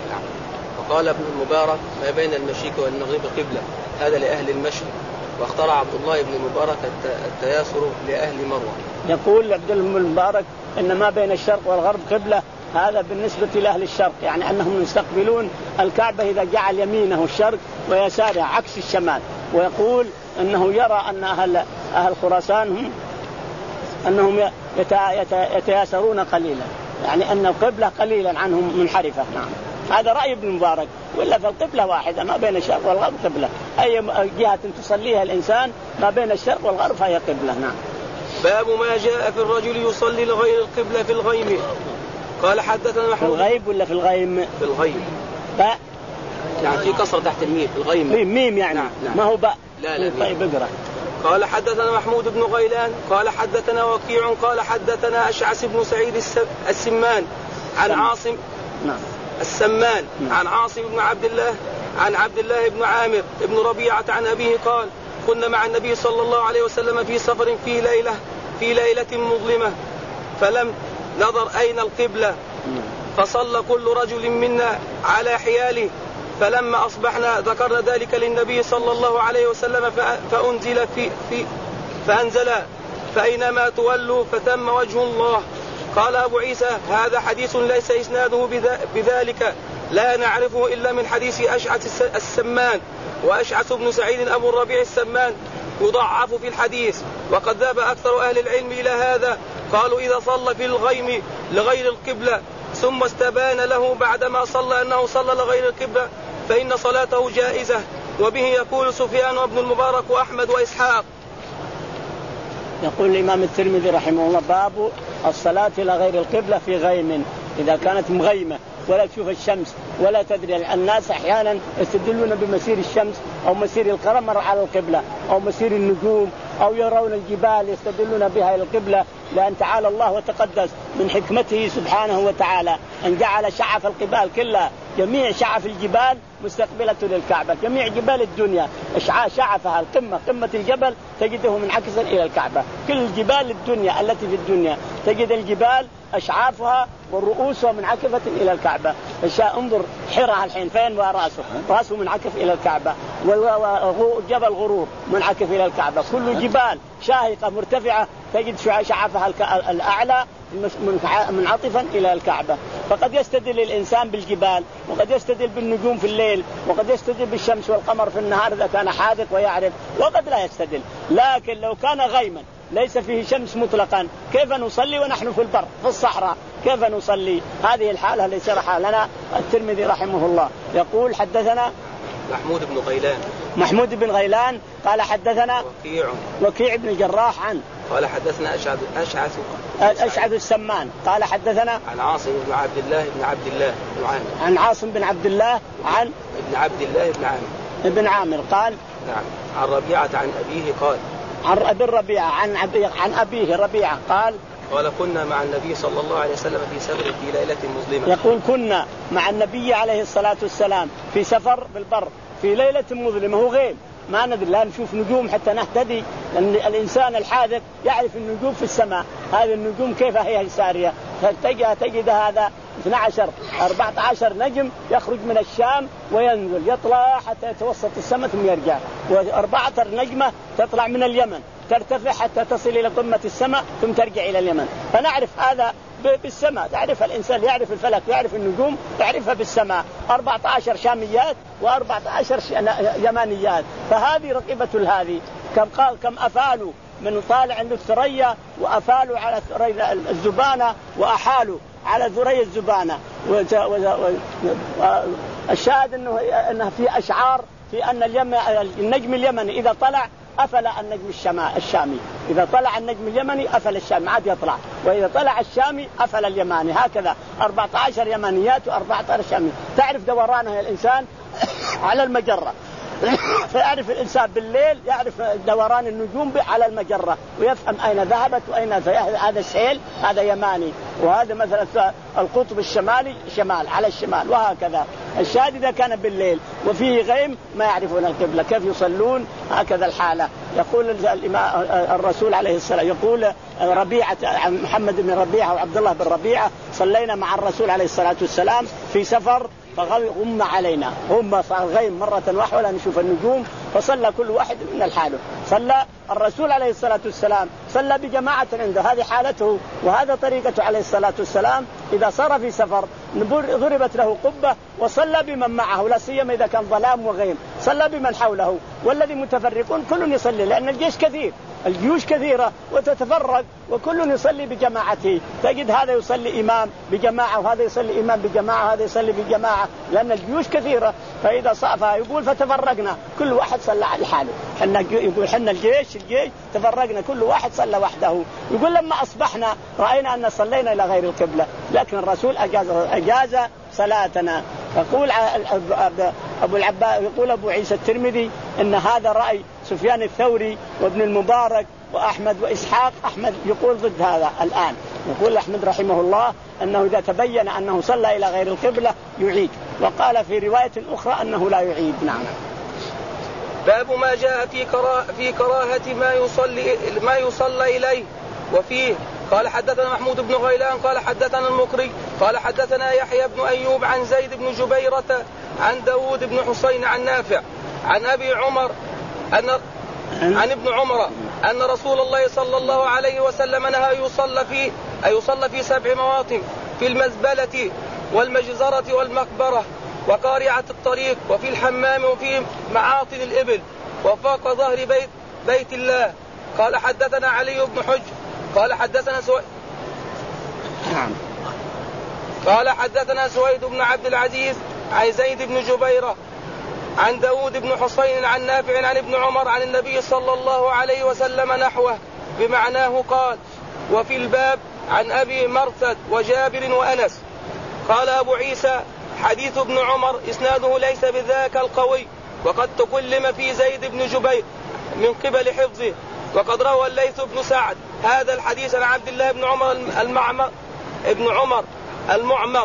Speaker 3: وقال ابن المبارك ما بين المشرق والمغرب قبلة هذا لأهل المشرق. واخترع عبد الله بن المبارك التياسر لأهل مروة.
Speaker 2: يقول عبد المبارك إن ما بين الشرق والغرب قبلة هذا بالنسبة لأهل الشرق يعني أنهم يستقبلون الكعبة إذا جعل يمينه الشرق ويساره عكس الشمال. ويقول أنه يرى أن أهل أهل خراسان هم أنهم يتياسرون قليلا يعني أن القبلة قليلا عنهم منحرفة. نعم. هذا رأي ابن مبارك ولا في القبلة واحدة ما بين الشرق والغرب قبلة. أي جهة تصليها الإنسان ما بين الشرق والغرب فهي قبلة. نعم.
Speaker 1: باب ما جاء في الرجل يصلي لغير القبلة في الغيم. قال حدثنا محمود.
Speaker 2: في الغيب ولا في الغيم؟
Speaker 3: في الغيم.
Speaker 2: باء
Speaker 3: يعني في كسر تحت الميم في الغيم.
Speaker 2: ميم ميم يعني. نعم. نعم. ما هو باء.
Speaker 3: لا لا.
Speaker 2: طيب اقرأ.
Speaker 1: قال حدثنا محمود بن غيلان قال حدثنا وكيع قال حدثنا أشعث بن سعيد السمان عن عاصم.
Speaker 2: نعم.
Speaker 1: السمان عن عاصم بن عبد الله عن عبد الله بن عامر بن ربيعة عن أبيه قال كنا مع النبي صلى الله عليه وسلم في سفر في ليلة في ليلة مظلمة فلم نظر أين القبلة فصلى كل رجل منا على حياله فلما أصبحنا ذكرنا ذلك للنبي صلى الله عليه وسلم فأنزل في, في فأنزل فأينما تولوا فتم وجه الله. قال أبو عيسى هذا حديث ليس إسناده بذلك لا نعرفه إلا من حديث أشعث السمان وأشعث بن سعيد أبو الربيع السمان يضعف في الحديث. وقد ذهب أكثر أهل العلم إلى هذا قالوا إذا صلى في الغيم لغير القبلة ثم استبان له بعدما صلى أنه صلى لغير القبلة فإن صلاته جائزة. وبه يقول سفيان وابن المبارك وأحمد وإسحاق.
Speaker 2: يقول الإمام الترمذي رحمه الله باب الصلاة إلى غير القبلة في غيم إذا كانت مغيمة ولا تشوف الشمس ولا تدري. الناس أحيانا يستدلون بمسير الشمس أو مسير القمر على القبلة أو مسير النجوم أو يرون الجبال يستدلون بها إلى القبلة، لأن تعالى الله وتقدس من حكمته سبحانه وتعالى أن جعل شعف القبال كلها، جميع شعف الجبال مستقبلة للكعبة، جميع جبال الدنيا شعفها القمة قمة الجبل تجده منعكسا إلى الكعبة. كل جبال الدنيا التي في الدنيا تجد الجبال أشعافها والرؤوسها منعكفة إلى الكعبة. انظر حرة الحين فين ورأسه، رأسه منعكف إلى الكعبة، وجبل غرور منعكف إلى الكعبة. كل جبال شاهقة مرتفعة تجد شعافها الأعلى منعطفا إلى الكعبة. فقد يستدل الإنسان بالجبال، وقد يستدل بالنجوم في الليل، وقد يستدل بالشمس والقمر في النهار إذا كان حاذق ويعرف، وقد لا يستدل. لكن لو كان غيما ليس فيه شمس مطلقا كيف نصلي ونحن في البر في الصحراء؟ كيف نصلي؟ هذه الحالة التي شرحها لنا الترمذي رحمه الله. يقول حدثنا
Speaker 3: محمود بن غيلان
Speaker 2: محمود بن غيلان قال حدثنا
Speaker 3: وكيع
Speaker 2: وكيع بن الجراح عن
Speaker 3: قال حدثنا أشعث أشعث
Speaker 2: أشعث السمان قال حدثنا
Speaker 3: عن عاصم بن عبد الله بن عبد الله بن عامر
Speaker 2: عن عاصم بن عبد الله عن
Speaker 3: ابن عبد الله بن عامر
Speaker 2: ابن عامر قال
Speaker 3: نعم عن ربيعة عن أبيه قال
Speaker 2: عن أبي الربيعة عن أبيه عن أبيه ربيعة قال
Speaker 3: قال كنا مع النبي صلى الله عليه وسلم في سفر في ليلة مظلمة.
Speaker 2: يقول كنا مع النبي عليه الصلاة والسلام في سفر بالبر في ليلة مظلمة، هو غيم ما ندري، لا نشوف نجوم حتى نهتدي، لأن الإنسان الحاذق يعرف النجوم في السماء، هذه النجوم كيف هي سارية، تجد تجد هذا اثنا عشر أربعة عشر نجم يخرج من الشام وينزل يطلع حتى يتوسط السماء ثم يرجع، وأربعة نجمة تطلع من اليمن ترتفع حتى تصل إلى قمة السماء ثم ترجع إلى اليمن. فنعرف هذا بالسماء، تعرف الإنسان يعرف الفلك يعرف النجوم يعرفها بالسماء. أربعة عشر شاميات وأربعة عشر يمانيات، فهذه رقبة هذه كم قال كم أفالوا من طالع عند الثريا وأفالوا على الزبانة وأحالوا على ذري الزبانة. والشاهد أنه أنه في أشعار في أن النجم اليمني إذا طلع أفل النجم الشامي، إذا طلع النجم اليمني أفل الشامي عاد يطلع، وإذا طلع الشامي أفل اليماني، هكذا أربعة عشر يمانيات وأربعة عشر شامي. تعرف دورانها الإنسان على المجرة فيعرف الإنسان بالليل يعرف دوران النجوم على المجرة ويفهم أين ذهبت وأين هذا السيل هذا يماني، وهذا مثلا القطب الشمالي شمال على الشمال، وهكذا. الشاهد إذا كان بالليل وفيه غيم ما يعرفون القبلة كيف يصلون، هكذا الحالة. يقول الرسول عليه الصلاة يقول ربيعة محمد بن ربيعة وعبد الله بن ربيعة صلينا مع الرسول عليه الصلاة والسلام في سفر فغم علينا، هم صار غيم مرة واحدة ولا نشوف النجوم، فصلى كل واحد من الحاله. صلى الرسول عليه الصلاة والسلام صلى بجماعة عنده، هذه حالته وهذا طريقته عليه الصلاة والسلام. إذا صار في سفر ضربت له قبة وصلى بمن معه، لا سيما إذا كان ظلام وغيم، صلى بمن حوله، والذي متفرقون كل يصلي، لأن الجيش كثير الجيوش كثيرة وتتفرق وكل يصلي بجماعته. تجد هذا يصلي إمام بجماعة وهذا يصلي إمام بجماعة وهذا يصلي بجماعة، لأن الجيوش كثيرة. فإذا صافها يقول فتفرقنا كل واحد صلى على حاله، حنا يقول حنا الجيش الجيش تفرقنا كل واحد صلى وحده. يقول لما أصبحنا رأينا أن صلينا إلى غير القبلة، لكن الرسول أجاز أجاز صلاتنا. يقول أبو العباس يقول أبو عيسى الترمذي إن هذا رأي سفيان الثوري وابن المبارك وأحمد وإسحاق. أحمد يقول ضد هذا الآن، يقول أحمد رحمه الله أنه إذا تبين أنه صلى إلى غير القبلة يعيد، وقال في رواية أخرى أنه لا يعيد. نعم.
Speaker 1: باب ما جاء في كراهة في كراهة ما يصلي ما يصلى إليه وفيه. قال حدثنا محمود بن غيلان قال حدثنا المقري قال حدثنا يحيى بن أيوب عن زيد بن جبيرة عن داود بن حسين عن نافع عن أبي عمر أن عن ابن عمر أن رسول الله صلى الله عليه وسلم نهى يصلى في أي يصلى في سبع مواطن: في المزبلة والمجزرة والمقبرة وقارعة الطريق وفي الحمام وفي معاطن الإبل وفوق ظهر بيت بيت الله. قال حدثنا علي بن حجر قال حدثنا سويد قال حدثنا سويد بن عبد العزيز عن زيد بن جبيرة عن داود بن حسين عن نافع عن ابن عمر عن النبي صلى الله عليه وسلم نحوه بمعناه. قال: وفي الباب عن أبي مرثد وجابر وأنس. قال أبو عيسى حديث ابن عمر إسناده ليس بذاك القوي، وقد تكلم في زيد بن جبير من قبل حفظه. وقد روى الليث بن سعد هذا الحديث عن عبد الله بن عمر المعمر ابن عمر المعمر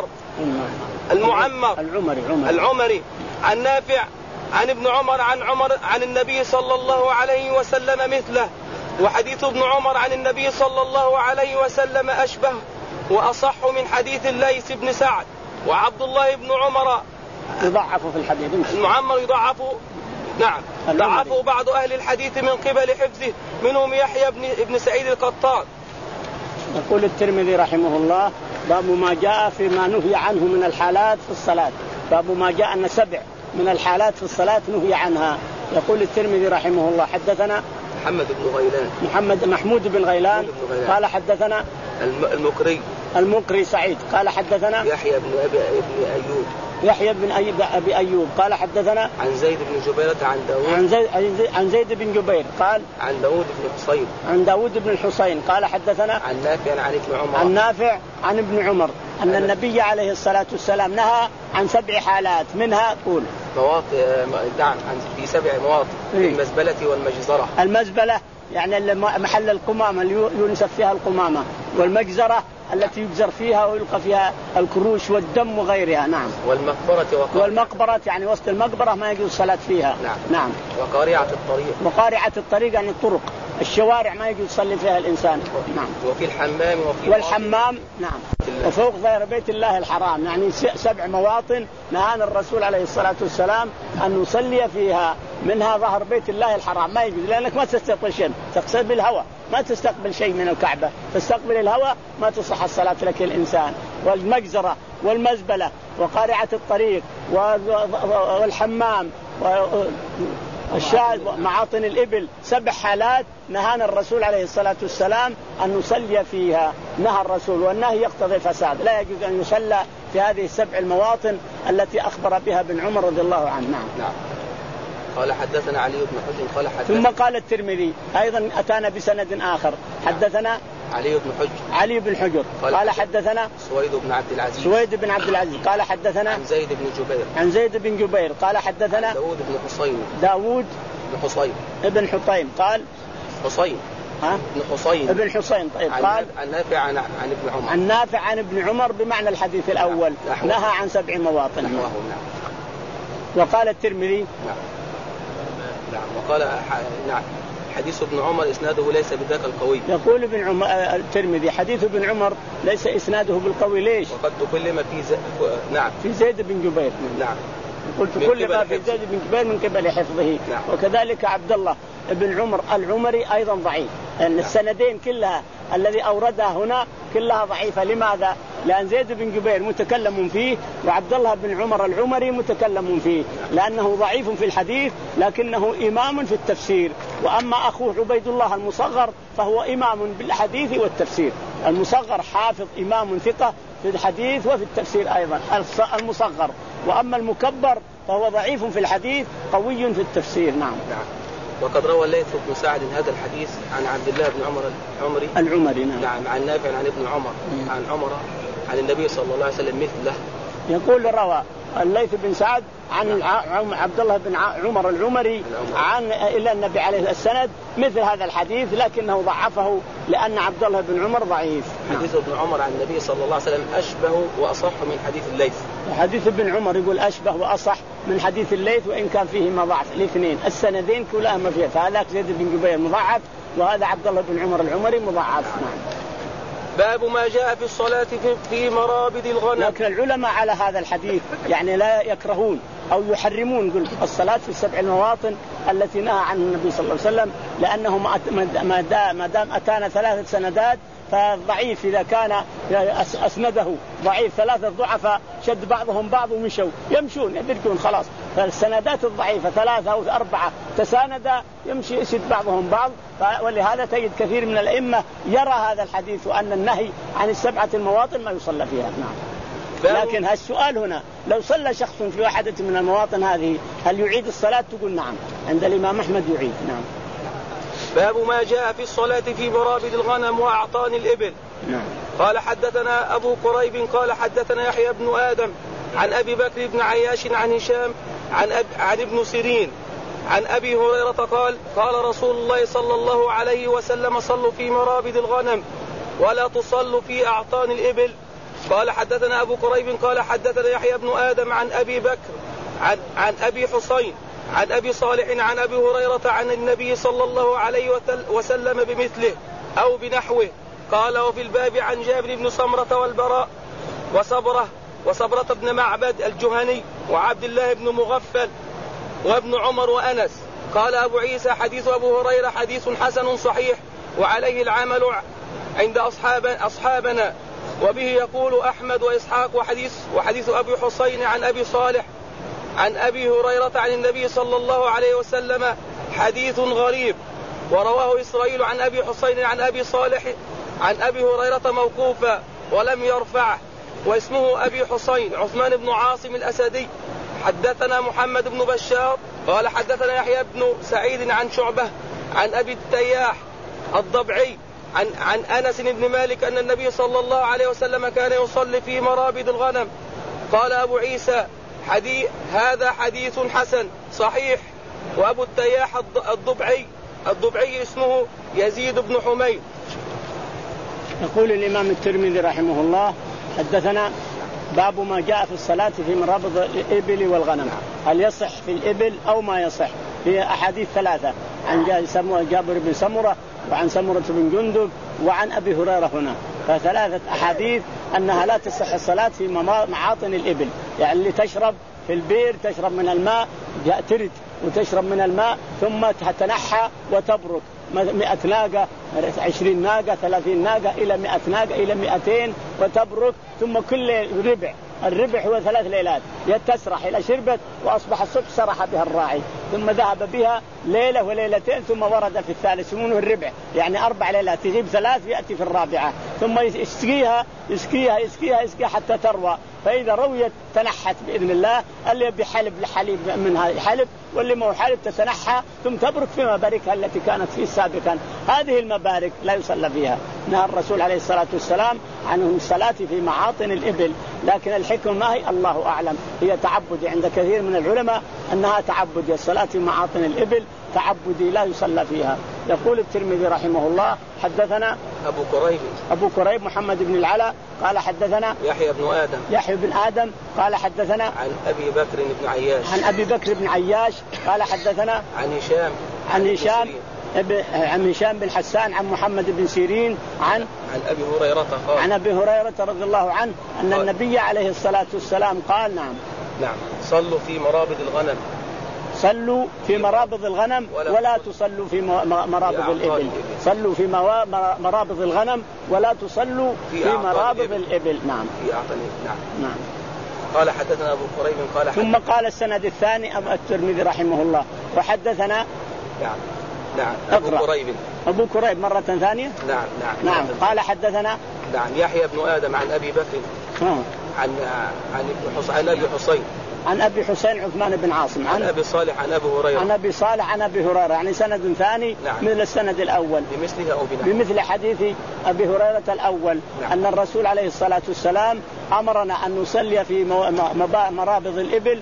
Speaker 1: المعمر
Speaker 2: العمري
Speaker 1: العمري عن نافع عن ابن عمر عن عمر عن النبي صلى الله عليه وسلم مثله. وحديث ابن عمر عن النبي صلى الله عليه وسلم أشبه وأصح من حديث الليث بن سعد. وعبد الله بن عمر
Speaker 2: يضعف في الحديث
Speaker 1: المعمر يضعف نعم ضعفه بعض أهل الحديث من قبل حفظه منهم يحيى بن ابن سعيد القطان.
Speaker 2: يقول الترمذي رحمه الله باب ما جاء فيما نهي عنه من الحالات في الصلاة. باب ما جاء أن سبع من الحالات في الصلاة نهي عنها. يقول الترمذي رحمه الله حدثنا
Speaker 3: محمد بن غيلان
Speaker 2: محمد محمود بن غيلان قال حدثنا
Speaker 3: المقري
Speaker 2: المقري سعيد قال حدثنا
Speaker 3: يحيى بن أبي ابن أيوب
Speaker 2: يحيى بن أبي أيوب قال حدثنا
Speaker 3: عن زيد بن جبير عن داود
Speaker 2: عن زيد عن زيد بن جبير قال
Speaker 3: عن داود بن حصين
Speaker 2: عن داود بن الحصين قال حدثنا
Speaker 3: عن نافع عن ابن عمر
Speaker 2: عن نافع عن ابن عمر أن النبي عليه الصلاة والسلام نهى عن سبع حالات منها قول
Speaker 3: مواطن نعم في سبع مواطن
Speaker 2: إيه؟
Speaker 3: المزبلة والمجزرة.
Speaker 2: المزبلة يعني محل القمامة اللي ينسف فيها القمامة، والمجزرة التي يجزر فيها ويلقى فيها الكروش والدم وغيرها. نعم.
Speaker 3: والمقبرة وقارعة.
Speaker 2: والمقبرة يعني وسط المقبرة ما يجوز الصلاة فيها.
Speaker 3: نعم.
Speaker 2: نعم.
Speaker 3: وقارعة الطريق.
Speaker 2: وقارعة الطريق يعني الطرق الشوارع ما يجوز يصلي فيها الإنسان. نعم.
Speaker 3: وفي الحمام وفي
Speaker 2: والحمام نعم. وفوق ظهر بيت الله الحرام يعني سبع مواطن نهانا الرسول عليه الصلاة والسلام أن نصلي فيها، منها ظهر بيت الله الحرام ما يجوز لأنك ما تستقبل شيء، تقصد بالهواء ما تستقبل شيء من الكعبة، تستقبل الهواء ما تصح الصلاة لك الإنسان. والمجزرة والمزبلة وقارعة الطريق والحمام والشاذ معاطن الإبل سبع حالات نهانا الرسول عليه الصلاة والسلام أن نصلي فيها. نهى الرسول والنهي يقتضي الفساد، لا يجوز أن يصلى في هذه السبع المواطن التي أخبر بها ابن عمر رضي الله عنه. نعم.
Speaker 3: نعم. قال حدثنا علي بن حجر قال حدثنا
Speaker 2: ثم قال الترمذي أيضا أتانا بسند آخر حدثنا
Speaker 3: علي بن حجر
Speaker 2: علي بن حجر قال, قال حدثنا
Speaker 3: سويد بن عبد العزيز
Speaker 2: سويد بن عبد العزيز قال حدثنا
Speaker 3: عن زيد بن جبير
Speaker 2: عن زيد بن جبير قال حدثنا
Speaker 3: داود بن حصين
Speaker 2: داود
Speaker 3: بن حصين
Speaker 2: ابن حطيم قال
Speaker 3: حصين
Speaker 2: ها
Speaker 3: ابن حصين
Speaker 2: ابن حصين طيب
Speaker 3: عن
Speaker 2: قال
Speaker 3: عن نافع عن, عن ابن عمر
Speaker 2: عن نافع عن ابن عمر بمعنى الحديث الأول.
Speaker 3: نعم.
Speaker 2: نهى عن سبع مواطن.
Speaker 3: نعم.
Speaker 2: وقال الترمذي
Speaker 3: نعم نعم وقال نعم حديث ابن عمر إسناده ليس بذاك القوي.
Speaker 2: يقول ابن عمر الترمذي حديث ابن عمر ليس إسناده بالقوي. ليش؟
Speaker 3: وقد تكلم في ز... نعم
Speaker 2: في زيد بن جبير.
Speaker 3: نعم
Speaker 2: قلت كل ما في زيد بن جبير من قبل حفظه.
Speaker 3: نعم.
Speaker 2: وكذلك عبد الله ابن عمر العمري أيضا ضعيف لأن يعني السندين كلها الذي أوردها هنا كلها ضعيفة. لماذا؟ لأن زيد بن جبير متكلم فيه وعبد الله بن عمر العمري متكلم فيه لأنه ضعيف في الحديث لكنه إمام في التفسير. وأما أخوه عبيد الله المصغر فهو إمام بالحديث والتفسير. المصغر حافظ إمام ثقة في الحديث وفي التفسير أيضا المصغر. وأما المكبر فهو ضعيف في الحديث قوي في التفسير. نعم.
Speaker 3: نعم. وقد روى الليث بن سعد هذا الحديث عن عبد الله بن عمر العمري
Speaker 2: العمري نعم.
Speaker 3: نعم عن نافع عن ابن عمر مم. عن عمر عن النبي صلى الله عليه وسلم مثله.
Speaker 2: يقول روى الليث بن سعد عن عبد الله بن عمر العمري عن إلى النبي عليه السند مثل هذا الحديث لكنه ضعفه لأن عبد الله بن عمر ضعيف.
Speaker 3: حديث ابن عمر عن النبي صلى الله عليه وسلم أشبه وأصح من حديث الليث.
Speaker 2: حديث ابن عمر يقول أشبه وأصح من حديث الليث وإن كان فيه مضاعف الاثنين السندين كلهما فيها. فهذاك زيد بن جبير مضاعف وهذا عبد الله بن عمر العمري مضاعف. نعم.
Speaker 1: باب ما جاء في الصلاة في مرابد الغنم.
Speaker 2: لكن العلماء على هذا الحديث يعني لا يكرهون أو يحرمون قل الصلاة في السبع المواطن التي نهى عنه النبي صلى الله عليه وسلم لأنه ما دام أتانا ثلاثة سندات فالضعيف إذا كان أسنده ضعيف ثلاثة ضعفاء شد بعضهم بعض ومشوا يمشون يدركون خلاص. فالسندات الضعيفة ثلاثة أو أربعة تساند يمشي يشد بعضهم بعض. ولهذا تجد كثير من الأئمة يرى هذا الحديث وأن النهي عن السبعة المواطن ما يصلى فيها. نعم. لكن هالسؤال هنا لو صلى شخص في واحدة من المواطن هذه هل يعيد الصلاة؟ تقول نعم عند الإمام أحمد يعيد. نعم.
Speaker 1: باب ما جاء في الصلاة في مرابد الغنم وأعطان الإبل.
Speaker 2: نعم.
Speaker 1: قال حدثنا أبو قريب قال حدثنا يحيى بن آدم عن أبي بكر بن عياش عن هشام عن, أب عن ابن سيرين عن أبي هريرة قال قال رسول الله صلى الله عليه وسلم صلوا في مرابد الغنم ولا تصلوا في أعطان الإبل. قال حدثنا أبو قريب قال حدثنا يحيى بن آدم عن أبي بكر عن, عن أبي حسين عن أبي صالح عن أبي هريرة عن النبي صلى الله عليه وسلم بمثله أو بنحوه. قال وفي الباب عن جابر بن سمرة والبراء وصبرة وصبرة بن معبد الجهني وعبد الله بن مغفل وابن عمر وأنس. قال أبو عيسى حديث أبو هريرة حديث حسن صحيح وعليه العمل عند أصحاب أصحابنا وبه يقول أحمد وإسحاق. وحديث وحديث أبي حسين عن أبي صالح عن أبي هريرة عن النبي صلى الله عليه وسلم حديث غريب. ورواه إسرائيل عن أبي حسين عن أبي صالح عن أبي هريرة موقوفا ولم يرفعه واسمه أبي حسين عثمان بن عاصم الأسدي. حدثنا محمد بن بشار قال حدثنا يحيى بن سعيد عن شعبة عن أبي التياح الضبعي عن, عن أنس بن مالك أن النبي صلى الله عليه وسلم كان يصلي في مرابد الغنم. قال أبو عيسى حديث هذا حديث حسن صحيح. وأبو التياح الضبعي الضبعي اسمه يزيد بن حميد.
Speaker 2: يقول الإمام الترمذي رحمه الله حدثنا باب ما جاء في الصلاة في مرابض الإبل والغنم، هل يصح في الإبل أو ما يصح؟ في أحاديث ثلاثة عن جابر بن سمرة وعن سمرة بن جندب وعن أبي هريرة هنا، فثلاثة أحاديث أنها لا تصح الصلاة في معاطن الإبل، يعني اللي تشرب في البير تشرب من الماء ترد وتشرب من الماء ثم تتنحى وتبرك مئة ناقة عشرين ناقة ثلاثين ناقة إلى مئة ناقة إلى مئتين وتبرك ثم كل ربع الربع هو ثلاث ليلات يتسرح إلى شربت وأصبح الصبح سرح بها الراعي ثم ذهب بها ليلة وليلتين ثم ورد في الثالث يسمونه الربع، يعني أربع ليلات يجيب ثلاث يأتي في الرابعة ثم يسقيها يسقيها يسقيها يسقيها حتى تروى، فإذا رويت تنحت بإذن الله، اللي يبي حلب لحليب منها حلب واللي ما هو حلب تتنحى ثم تبرك في مباركها التي كانت فيه سابقا. هذه المبارك لا يصلى فيها، نهى الرسول عليه الصلاة والسلام عن الصلاة في معاطن الإبل، لكن الحكمة ما هي الله أعلم، هي تعبدي عند كثير من العلماء أنها تعبدي، الصلاة في معاطن الإبل تعبدي لا يصلى فيها. يقول الترمذي رحمه الله حدثنا
Speaker 3: أبو كريب
Speaker 2: أبو كريب محمد بن العلاء قال حدثنا
Speaker 3: يحيى بن آدم
Speaker 2: يحيى بن آدم قال حدثنا
Speaker 3: عن أبي بكر بن عياش
Speaker 2: عن أبي بكر بن عياش قال حدثنا
Speaker 3: عن هشام
Speaker 2: عن هشام عن هشام بن حسان عن محمد بن سيرين عن
Speaker 3: عن أبي هريرة قال
Speaker 2: عن أبي هريرة رضي الله عنه أن قال النبي عليه الصلاة والسلام قال نعم
Speaker 3: نعم صلوا في مرابض الغنم
Speaker 2: صلوا في مرابض الغنم ولا, ولا تصلوا في مرابض الإبل. صلوا في مرابض الغنم ولا تصلوا في, في مرابض الإبل. الإبل نعم
Speaker 3: في أعطاني. نعم
Speaker 2: نعم.
Speaker 3: قال حدثنا أبو قريب قال
Speaker 2: ثم قال السند الثاني أبو الترمذي رحمه الله وحدثنا
Speaker 3: نعم نعم أبو قريب
Speaker 2: أبو قريب مرة ثانية
Speaker 3: نعم نعم
Speaker 2: نعم قال حدثنا
Speaker 3: نعم يحيى بن آدم عن أبي بكر
Speaker 2: ها.
Speaker 3: عن عن عن أبي حسين
Speaker 2: عن أبي حسين عثمان بن عاصم
Speaker 3: عن, عن أبي صالح عن أبي هريرة
Speaker 2: عن أبي صالح عن أبي هريرة، يعني سند ثاني
Speaker 3: نعم.
Speaker 2: مثل السند الأول
Speaker 3: بمثله أو بنحو
Speaker 2: بمثل حديث أبي هريرة الأول نعم. أن الرسول عليه الصلاة والسلام أمرنا أن نصلي في مرابض الإبل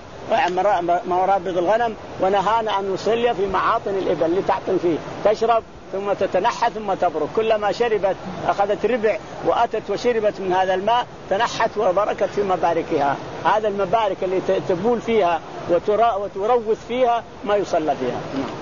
Speaker 2: ومرابض الغنم، ونهانا أن نصلي في معاطن الإبل اللي تعطن فيه تشرب ثم تتنحى ثم تبرك، كلما شربت أخذت ربع وأتت وشربت من هذا الماء تنحت وبركت في مباركها. هذا المبارك اللي تبول فيها وتروث فيها ما يصلى فيها.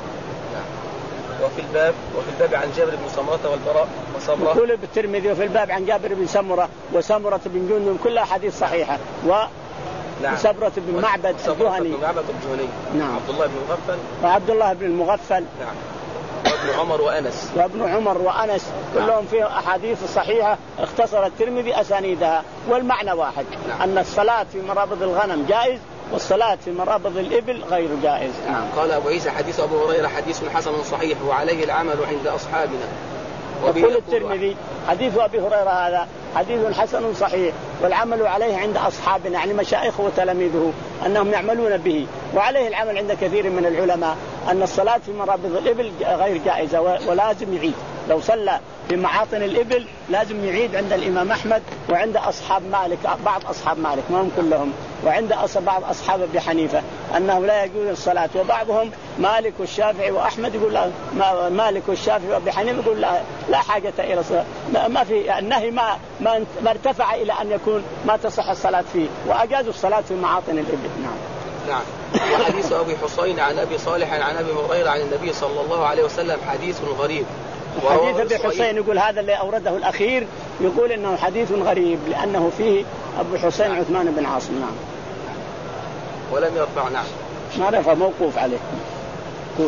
Speaker 3: وفي الباب وفي الباب عن جابر بن سمرة والبراء وصبرة.
Speaker 2: يقول بالترمذي وفي الباب عن جابر بن سمرة وسمرة بن جندب كلها حديث صحيحة. و
Speaker 3: نعم.
Speaker 2: سبرة بن معبد الجهني
Speaker 3: نعم. عبد الله بن المغفل
Speaker 2: وعبد الله بن المغفل
Speaker 3: نعم. وابن عمر وأنس
Speaker 2: وابن عمر وأنس كلهم نعم. فيه أحاديث صحيحة اختصر الترمذي أسانيدها والمعنى واحد نعم. أن الصلاة في مرابض الغنم جائز والصلاة في مرابض الإبل غير جائز
Speaker 3: نعم. قال أبو عيسى حديث أبو هريرة حديث حسن صحيح وعليه العمل عند أصحابنا.
Speaker 2: وقال الترمذي حديث أبي هريرة هذا حديث حسن صحيح والعمل عليه عند أصحابنا يعني مشايخه وتلاميذه أنهم يعملون به، وعليه العمل عند كثير من العلماء أن الصلاة في مرابض الإبل غير جائزة ولازم يعيد لو صلى في معاطن الإبل لازم يعيد عند الإمام أحمد وعند أصحاب مالك، بعض أصحاب مالك ما هم كلهم، وعند بعض أصحاب أبي حنيفة أنه لا يجوز الصلاة، وبعضهم مالك والشافعي وأحمد يقول لا، مالك والشافعي وأبي حنيفة يقول لا, لا حاجة إلى الصلاة، ما في النهي ما ما ما ارتفع إلى أن يكون ما تصح الصلاة فيه، وأجازوا الصلاة في معاطن الإبل. نعم.
Speaker 3: نعم. وحديث أبي حسين عن أبي صالح عن أبي هريرة عن النبي صلى الله عليه وسلم حديث غريب.
Speaker 2: حديث أبي حسين يقول هذا اللي أورده الأخير يقول إنه حديث غريب لأنه فيه أبو حسين عثمان بن عاصم. نعم.
Speaker 3: ولم يرفع. نعم.
Speaker 2: ما رفع، موقوف عليه. قول.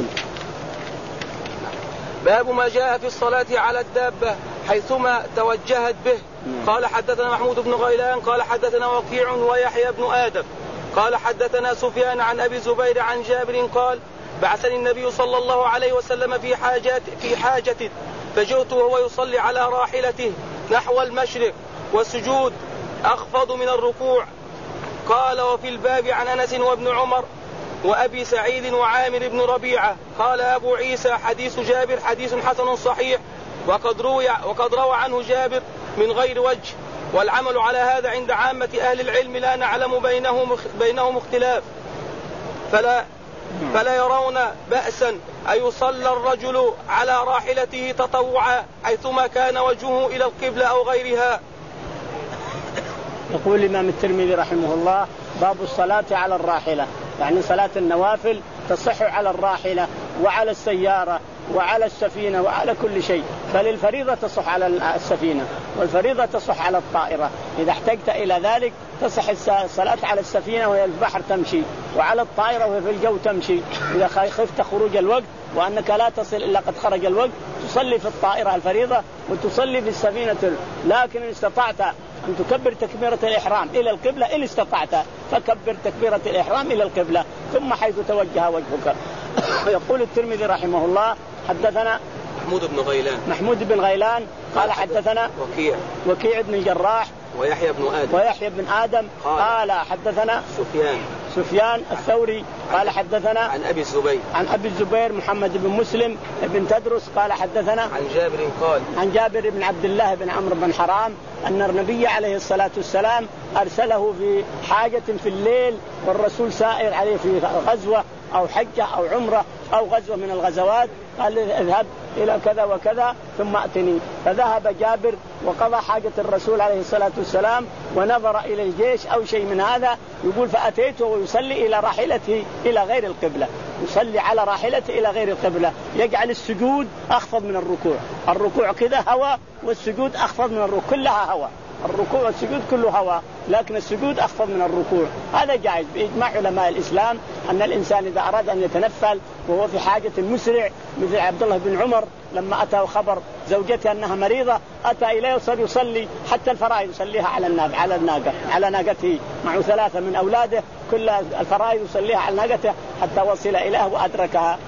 Speaker 1: باب ما جاء في الصلاة على الدابة حيثما توجهت به. قال حدثنا محمود بن غيلان قال حدثنا وكيع ويحيى بن آدم قال حدثنا سفيان عن أبي الزبير عن جابر قال بعثني النبي صلى الله عليه وسلم في حاجة في حاجة فجئت وهو يصلي على راحلته نحو المشرق والسجود أخفض من الركوع. قال وفي الباب عن أنس وابن عمر وأبي سعيد وعامر بن ربيعة. قال أبو عيسى حديث جابر حديث حسن صحيح وقد روى وقد روى عنه جابر من غير وجه، والعمل على هذا عند عامة أهل العلم لا نعلم بينهم بينهم اختلاف، فلا فلا يرون بأسا أن يصلى الرجل على راحلته تطوعا حيثما كان وجهه إلى القبلة أو غيرها.
Speaker 2: يقول الإمام الترمذي رحمه الله باب الصلاة على الراحلة، يعني صلاة النوافل تصح على الراحلة وعلى السيارة وعلى السفينة وعلى كل شيء، بل الفريضة تصح على السفينة والفريضة تصح على الطائرة، إذا احتجت إلى ذلك تصح الصلاة على السفينة وهي البحر تمشي، وعلى الطائرة وهي في الجو تمشي، إذا خفت خروج الوقت وأنك لا تصل إلا قد خرج الوقت تصلي في الطائرة الفريضة وتصلي في السفينة. لكن إن استطعت أن تكبر تكبيرة الإحرام إلى القبلة إن استطعت فكبر تكبيرة الإحرام إلى القبلة ثم حيث توجه وجهك. يقول الترمذي رحمه الله حدثنا
Speaker 3: محمود بن غيلان
Speaker 2: محمود بن غيلان قال حدثنا
Speaker 3: وكيع
Speaker 2: وكيع بن الجراح
Speaker 3: ويحيى بن آدم
Speaker 2: ويحيى بن آدم قال, قال حدثنا
Speaker 3: سفيان
Speaker 2: سفيان الثوري قال حدثنا
Speaker 3: عن أبي الزبير
Speaker 2: عن أبي الزبير محمد بن مسلم بن تدرس قال حدثنا
Speaker 3: عن جابر قال
Speaker 2: عن جابر بن عبد الله بن عمرو بن حرام أن النبي عليه الصلاة والسلام أرسله في حاجة في الليل والرسول سائر عليه في غزوة أو حجة أو عمرة أو غزوة من الغزوات، قال اذهب إلى كذا وكذا ثم أتني، فذهب جابر وقضى حاجة الرسول عليه الصلاة والسلام ونظر إلى الجيش أو شيء من هذا، يقول فأتيته ويصلي إلى راحلته إلى غير القبلة، يصلي على راحلته إلى غير القبلة، يجعل السجود أخفض من الركوع، الركوع كذا هوا والسجود أخفض من الركوع، كلها هوا، الركوع والسجود كله هوا لكن السجود أخفض من الركوع. هذا جائز بإجماع علماء الإسلام أن الإنسان إذا أراد أن يتنفل وهو في حاجة مسرع مثل عبد الله بن عمر لما أتاه خبر زوجته أنها مريضة أتى إليه وصار يصلي حتى الفرائض يصليها على الناقة على الناقة على ناقته، معه ثلاثة من أولاده كل الفرائض يصليها على ناقته حتى وصل إليه وأدركها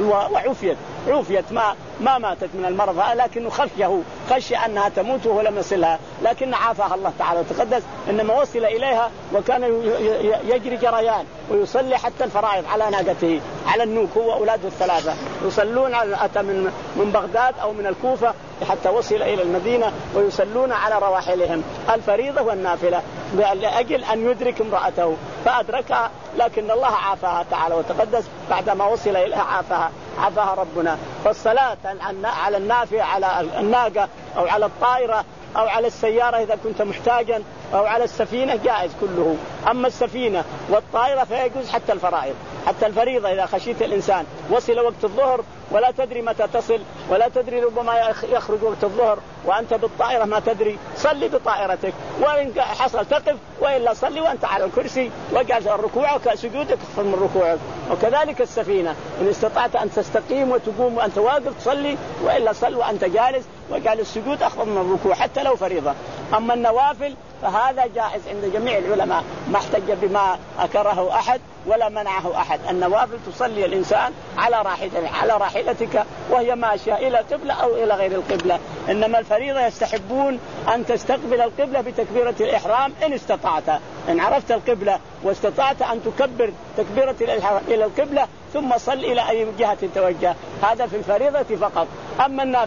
Speaker 2: وعفيت عفيت ما ما ماتت من المرض، لكنه خشيه خشي أنها تموت وهو لم يصلها، لكن عافاها الله تعالى وتقدس إنما وصل إليها وكان يجري جريان ويصلي حتى الفرائض على ناقته على النوك هو وأولاده الثلاثة يصلون على أتى من من بغداد أو من الكوفة حتى وصل إلى المدينة ويصلون على رواحلهم الفريضة والنافلة لأجل أن يدرك امرأته فأدركها، لكن الله عافاها تعالى وتقدس بعدما وصل إليها عافاها عافاها ربنا. فالصلاة على النافع على الناقة أو على الطائرة أو على السيارة إذا كنت محتاجا أو على السفينة جائز كله، أما السفينة والطائرة فيجوز حتى الفرائض حتى الفريضة. إذا خشيت الإنسان وصل وقت الظهر ولا تدري متى تصل ولا تدري ربما يخرج وقت الظهر وأنت بالطائرة ما تدري، صلي بطائرتك وإن حصل تقف وإلا صلي وأنت على الكرسي واجعل ركوعك سجودك أخفض من ركوعك. وكذلك السفينة إن استطعت أن تستقيم وتقوم وأنت واقف تصلي وإلا صل وأنت جالس واجعل السجود أخفض من الركوع حتى لو فريضة. أما النوافل فهذا جائز عند جميع العلماء ما احتج بما أكره أحد ولا منعه أحد. النوافل تصلي الإنسان على راحلته على راحلتك وهي ماشية إلى القبلة أو إلى غير القبلة، إنما الفريضة يستحبون أن تستقبل القبلة بتكبيرة الإحرام إن استطعت، إن عرفت القبلة واستطعت أن تكبر تكبيرة الإحرام إلى القبلة ثم صل إلى أي جهة توجه، هذا في الفريضة فقط. أما النافلة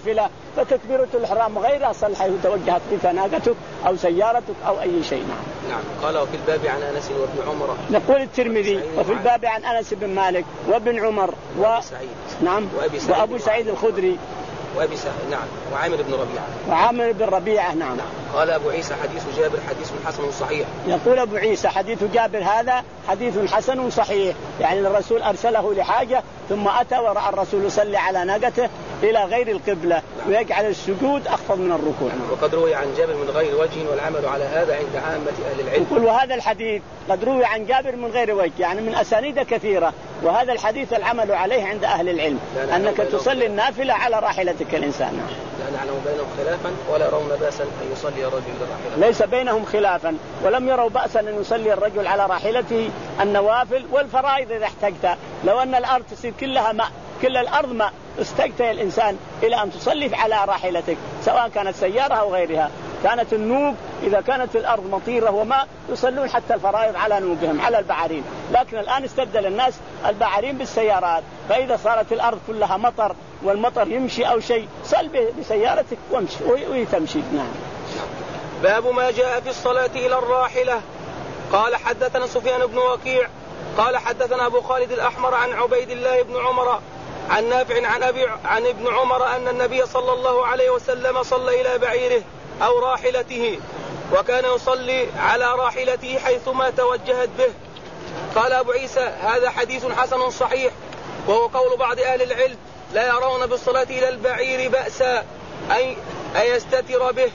Speaker 2: فتكبيرة الإحرام غيرها صل حيث توجهت بك ناقتك أو سيارتك أو أي شيء. نعم.
Speaker 3: نعم. قال وفي الباب عن أنس وابن عمر.
Speaker 2: نقول الترمذي وفي الباب عن أنس بن مالك وابن عمر و...
Speaker 3: سعيد.
Speaker 2: نعم.
Speaker 3: سعيد
Speaker 2: وأبو سعيد الخدري
Speaker 3: وأبي سعيد. نعم. وعامر بن ربيعة.
Speaker 2: وعامر بن ربيعة. نعم.
Speaker 3: نعم. قال أبو عيسى حديث جابر حديث حسن صحيح.
Speaker 2: يقول أبو عيسى حديث جابر هذا حديث حسن صحيح، يعني الرسول أرسله لحاجة ثم أتى ورأى الرسول يصلي على ناقته إلى غير القبلة ويجعل السجود أخفض من الركوع.
Speaker 3: وقد روي عن جابر من غير وجه والعمل على هذا عند عامة أهل العلم.
Speaker 2: يقول وهذا الحديث قد روي عن جابر من غير وجه، يعني من أسانيد كثيرة، وهذا الحديث العمل عليه عند أهل العلم أنك تصلي النافلة على راحلتك الإنسان.
Speaker 3: لا نعلم بينهم خلافا ولا يرون بأسا أن يصلي الرجل على راحلته.
Speaker 2: ليس بينهم خلافا ولم يروا بأسا أن يصلي الرجل على راحلته النوافل والفرائض إذا احتجت. لو أن الأرض تصير كلها ماء، كل الأرض ماء، استجت الإنسان إلى أن تصلي على راحلتك سواء كانت سيارة أو غيرها. كانت النوب إذا كانت الأرض مطيرة وماء يصلون حتى الفرائض على نوبهم على البعارين، لكن الآن استبدل الناس البعارين بالسيارات، فإذا صارت الأرض كلها مطر والمطر يمشي أو شيء صل بسيارتك وامشي وتمشي. نعم.
Speaker 1: باب ما جاء في الصلاة إلى الراحلة. قال حدثنا سفيان بن وكيع قال حدثنا أبو خالد الأحمر عن عبيد الله بن عمر عن نافع عن أبي عن ابن عمر أن النبي صلى الله عليه وسلم صلى إلى بعيره أو راحلته، وكان يصلي على راحلته حيثما توجهت به. قال أبو عيسى هذا حديث حسن صحيح، وهو قول بعض أهل العلم لا يرون بالصلاة إلى البعير بأسا أي يستتر به.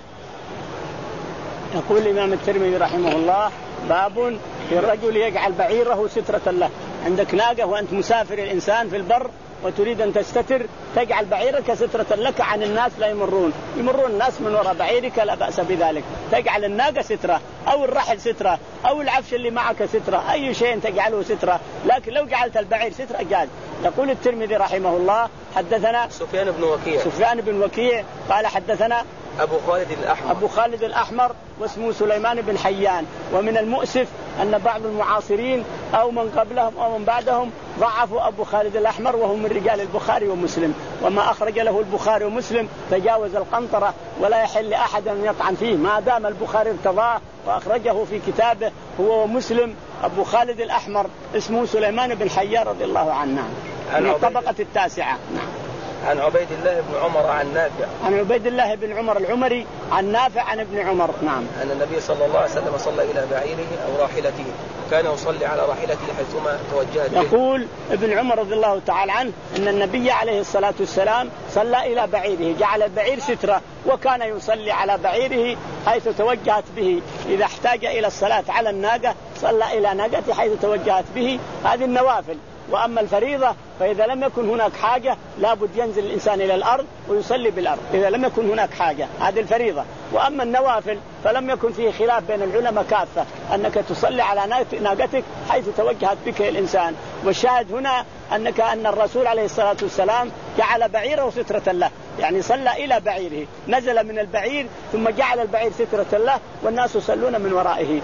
Speaker 2: يقول الإمام الترمذي رحمه الله باب في الرجل يجعل بعيره سترة له. عندك ناقة وأنت مسافر الإنسان في البر وتريد أن تستتر، تجعل بعيرك سترة لك عن الناس لا يمرون يمرون الناس من وراء بعيرك لا بأس بذلك. تجعل الناقة سترة أو الرحل سترة أو العفش اللي معك سترة، أي شيء تجعله سترة، لكن لو جعلت البعير سترة جاز. يقول الترمذي رحمه الله حدثنا
Speaker 3: سفيان بن وكيع
Speaker 2: سفيان بن وكيع قال حدثنا
Speaker 3: أبو خالد الأحمر
Speaker 2: أبو خالد الأحمر واسمه سليمان بن حيان. ومن المؤسف أن بعض المعاصرين أو من قبلهم أو من بعدهم ضعفوا أبو خالد الأحمر، وهم من رجال البخاري ومسلم، وما أخرج له البخاري ومسلم تجاوز القنطرة ولا يحل أحد أن يطعن فيه ما دام البخاري ارتضاه وأخرجه في كتابه هو ومسلم. أبو خالد الأحمر اسمه سليمان بن حيان رضي الله عنه من الطبقة التاسعة.
Speaker 3: عن عبيد الله بن عمر عن نافع
Speaker 2: عن عبيد الله بن عمر العمري عن نافع عن ابن عمر. نعم.
Speaker 3: أن النبي صلى الله عليه وسلم صلى إلى بعيره أو راحلته، كان يصلي على راحلته حيثما توجهت به.
Speaker 2: يقول ابن عمر رضي الله تعالى عنه أن النبي عليه الصلاة والسلام صلى إلى بعيره، جعل البعير سترة، وكان يصلي على بعيره حيث توجهت به. إذا احتاج إلى الصلاة على الناقة صلى إلى ناقته حيث توجهت به. هذه النوافل. وأما الفريضة فإذا لم يكن هناك حاجة لابد ينزل الإنسان إلى الأرض ويصلي بالأرض إذا لم يكن هناك حاجة، هذه الفريضة. وأما النوافل فلم يكن فيه خلاف بين العلماء كافة أنك تصلي على ناقتك حيث توجهت بك الإنسان. والشاهد هنا أنك أن الرسول عليه الصلاة والسلام جعل بعيره سترة له، يعني صلى إلى بعيره، نزل من البعير ثم جعل البعير سترة له والناس يصلون من ورائه.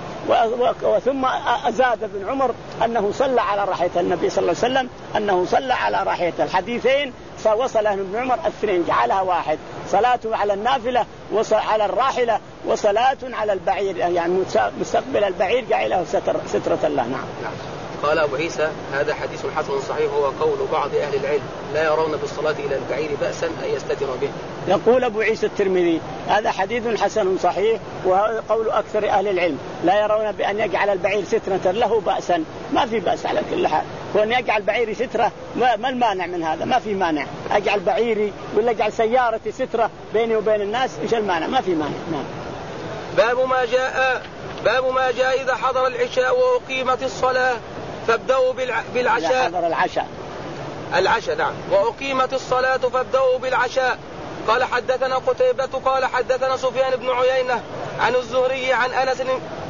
Speaker 2: وثم أزاد ابن عمر أنه صلى على راحلة النبي صلى الله عليه وسلم، أنه صلى على راحلة. الحديثين فوصل ابن عمر الاثنين جعلها واحد، صلاة على النافلة وعلى الراحلة وصلاة على البعير، يعني مستقبل البعير جعله سترة الله. نعم.
Speaker 3: قال أبو عيسى هذا حديث حسن صحيح، هو قول بعض أهل العلم لا يرون بالصلاة إلى البعير بأسا أن يستتر به.
Speaker 2: يقول أبو عيسى الترمذي هذا حديث حسن صحيح، وهذا قول أكثر أهل العلم، لا يرون بأن يجعل البعير سترة له بأسا، ما في بأس على كل حال. وأن يجعل بعيري سترة ما المانع من هذا؟ ما في مانع. أجعل بعيري ولا أجعل سيارتي سترة بيني وبين الناس، إيش المانع؟ ما في مانع. نعم.
Speaker 1: باب ما جاء باب ما جاء إذا حضر العشاء وأقيمت الصلاة فابدأوا بالعشاء.
Speaker 2: حضر العشاء
Speaker 1: العشاء نعم. وأقيمت الصلاة فابدأوا بالعشاء. قال حدثنا قتيبة قال حدثنا سفيان بن عيينة عن الزهري عن أنس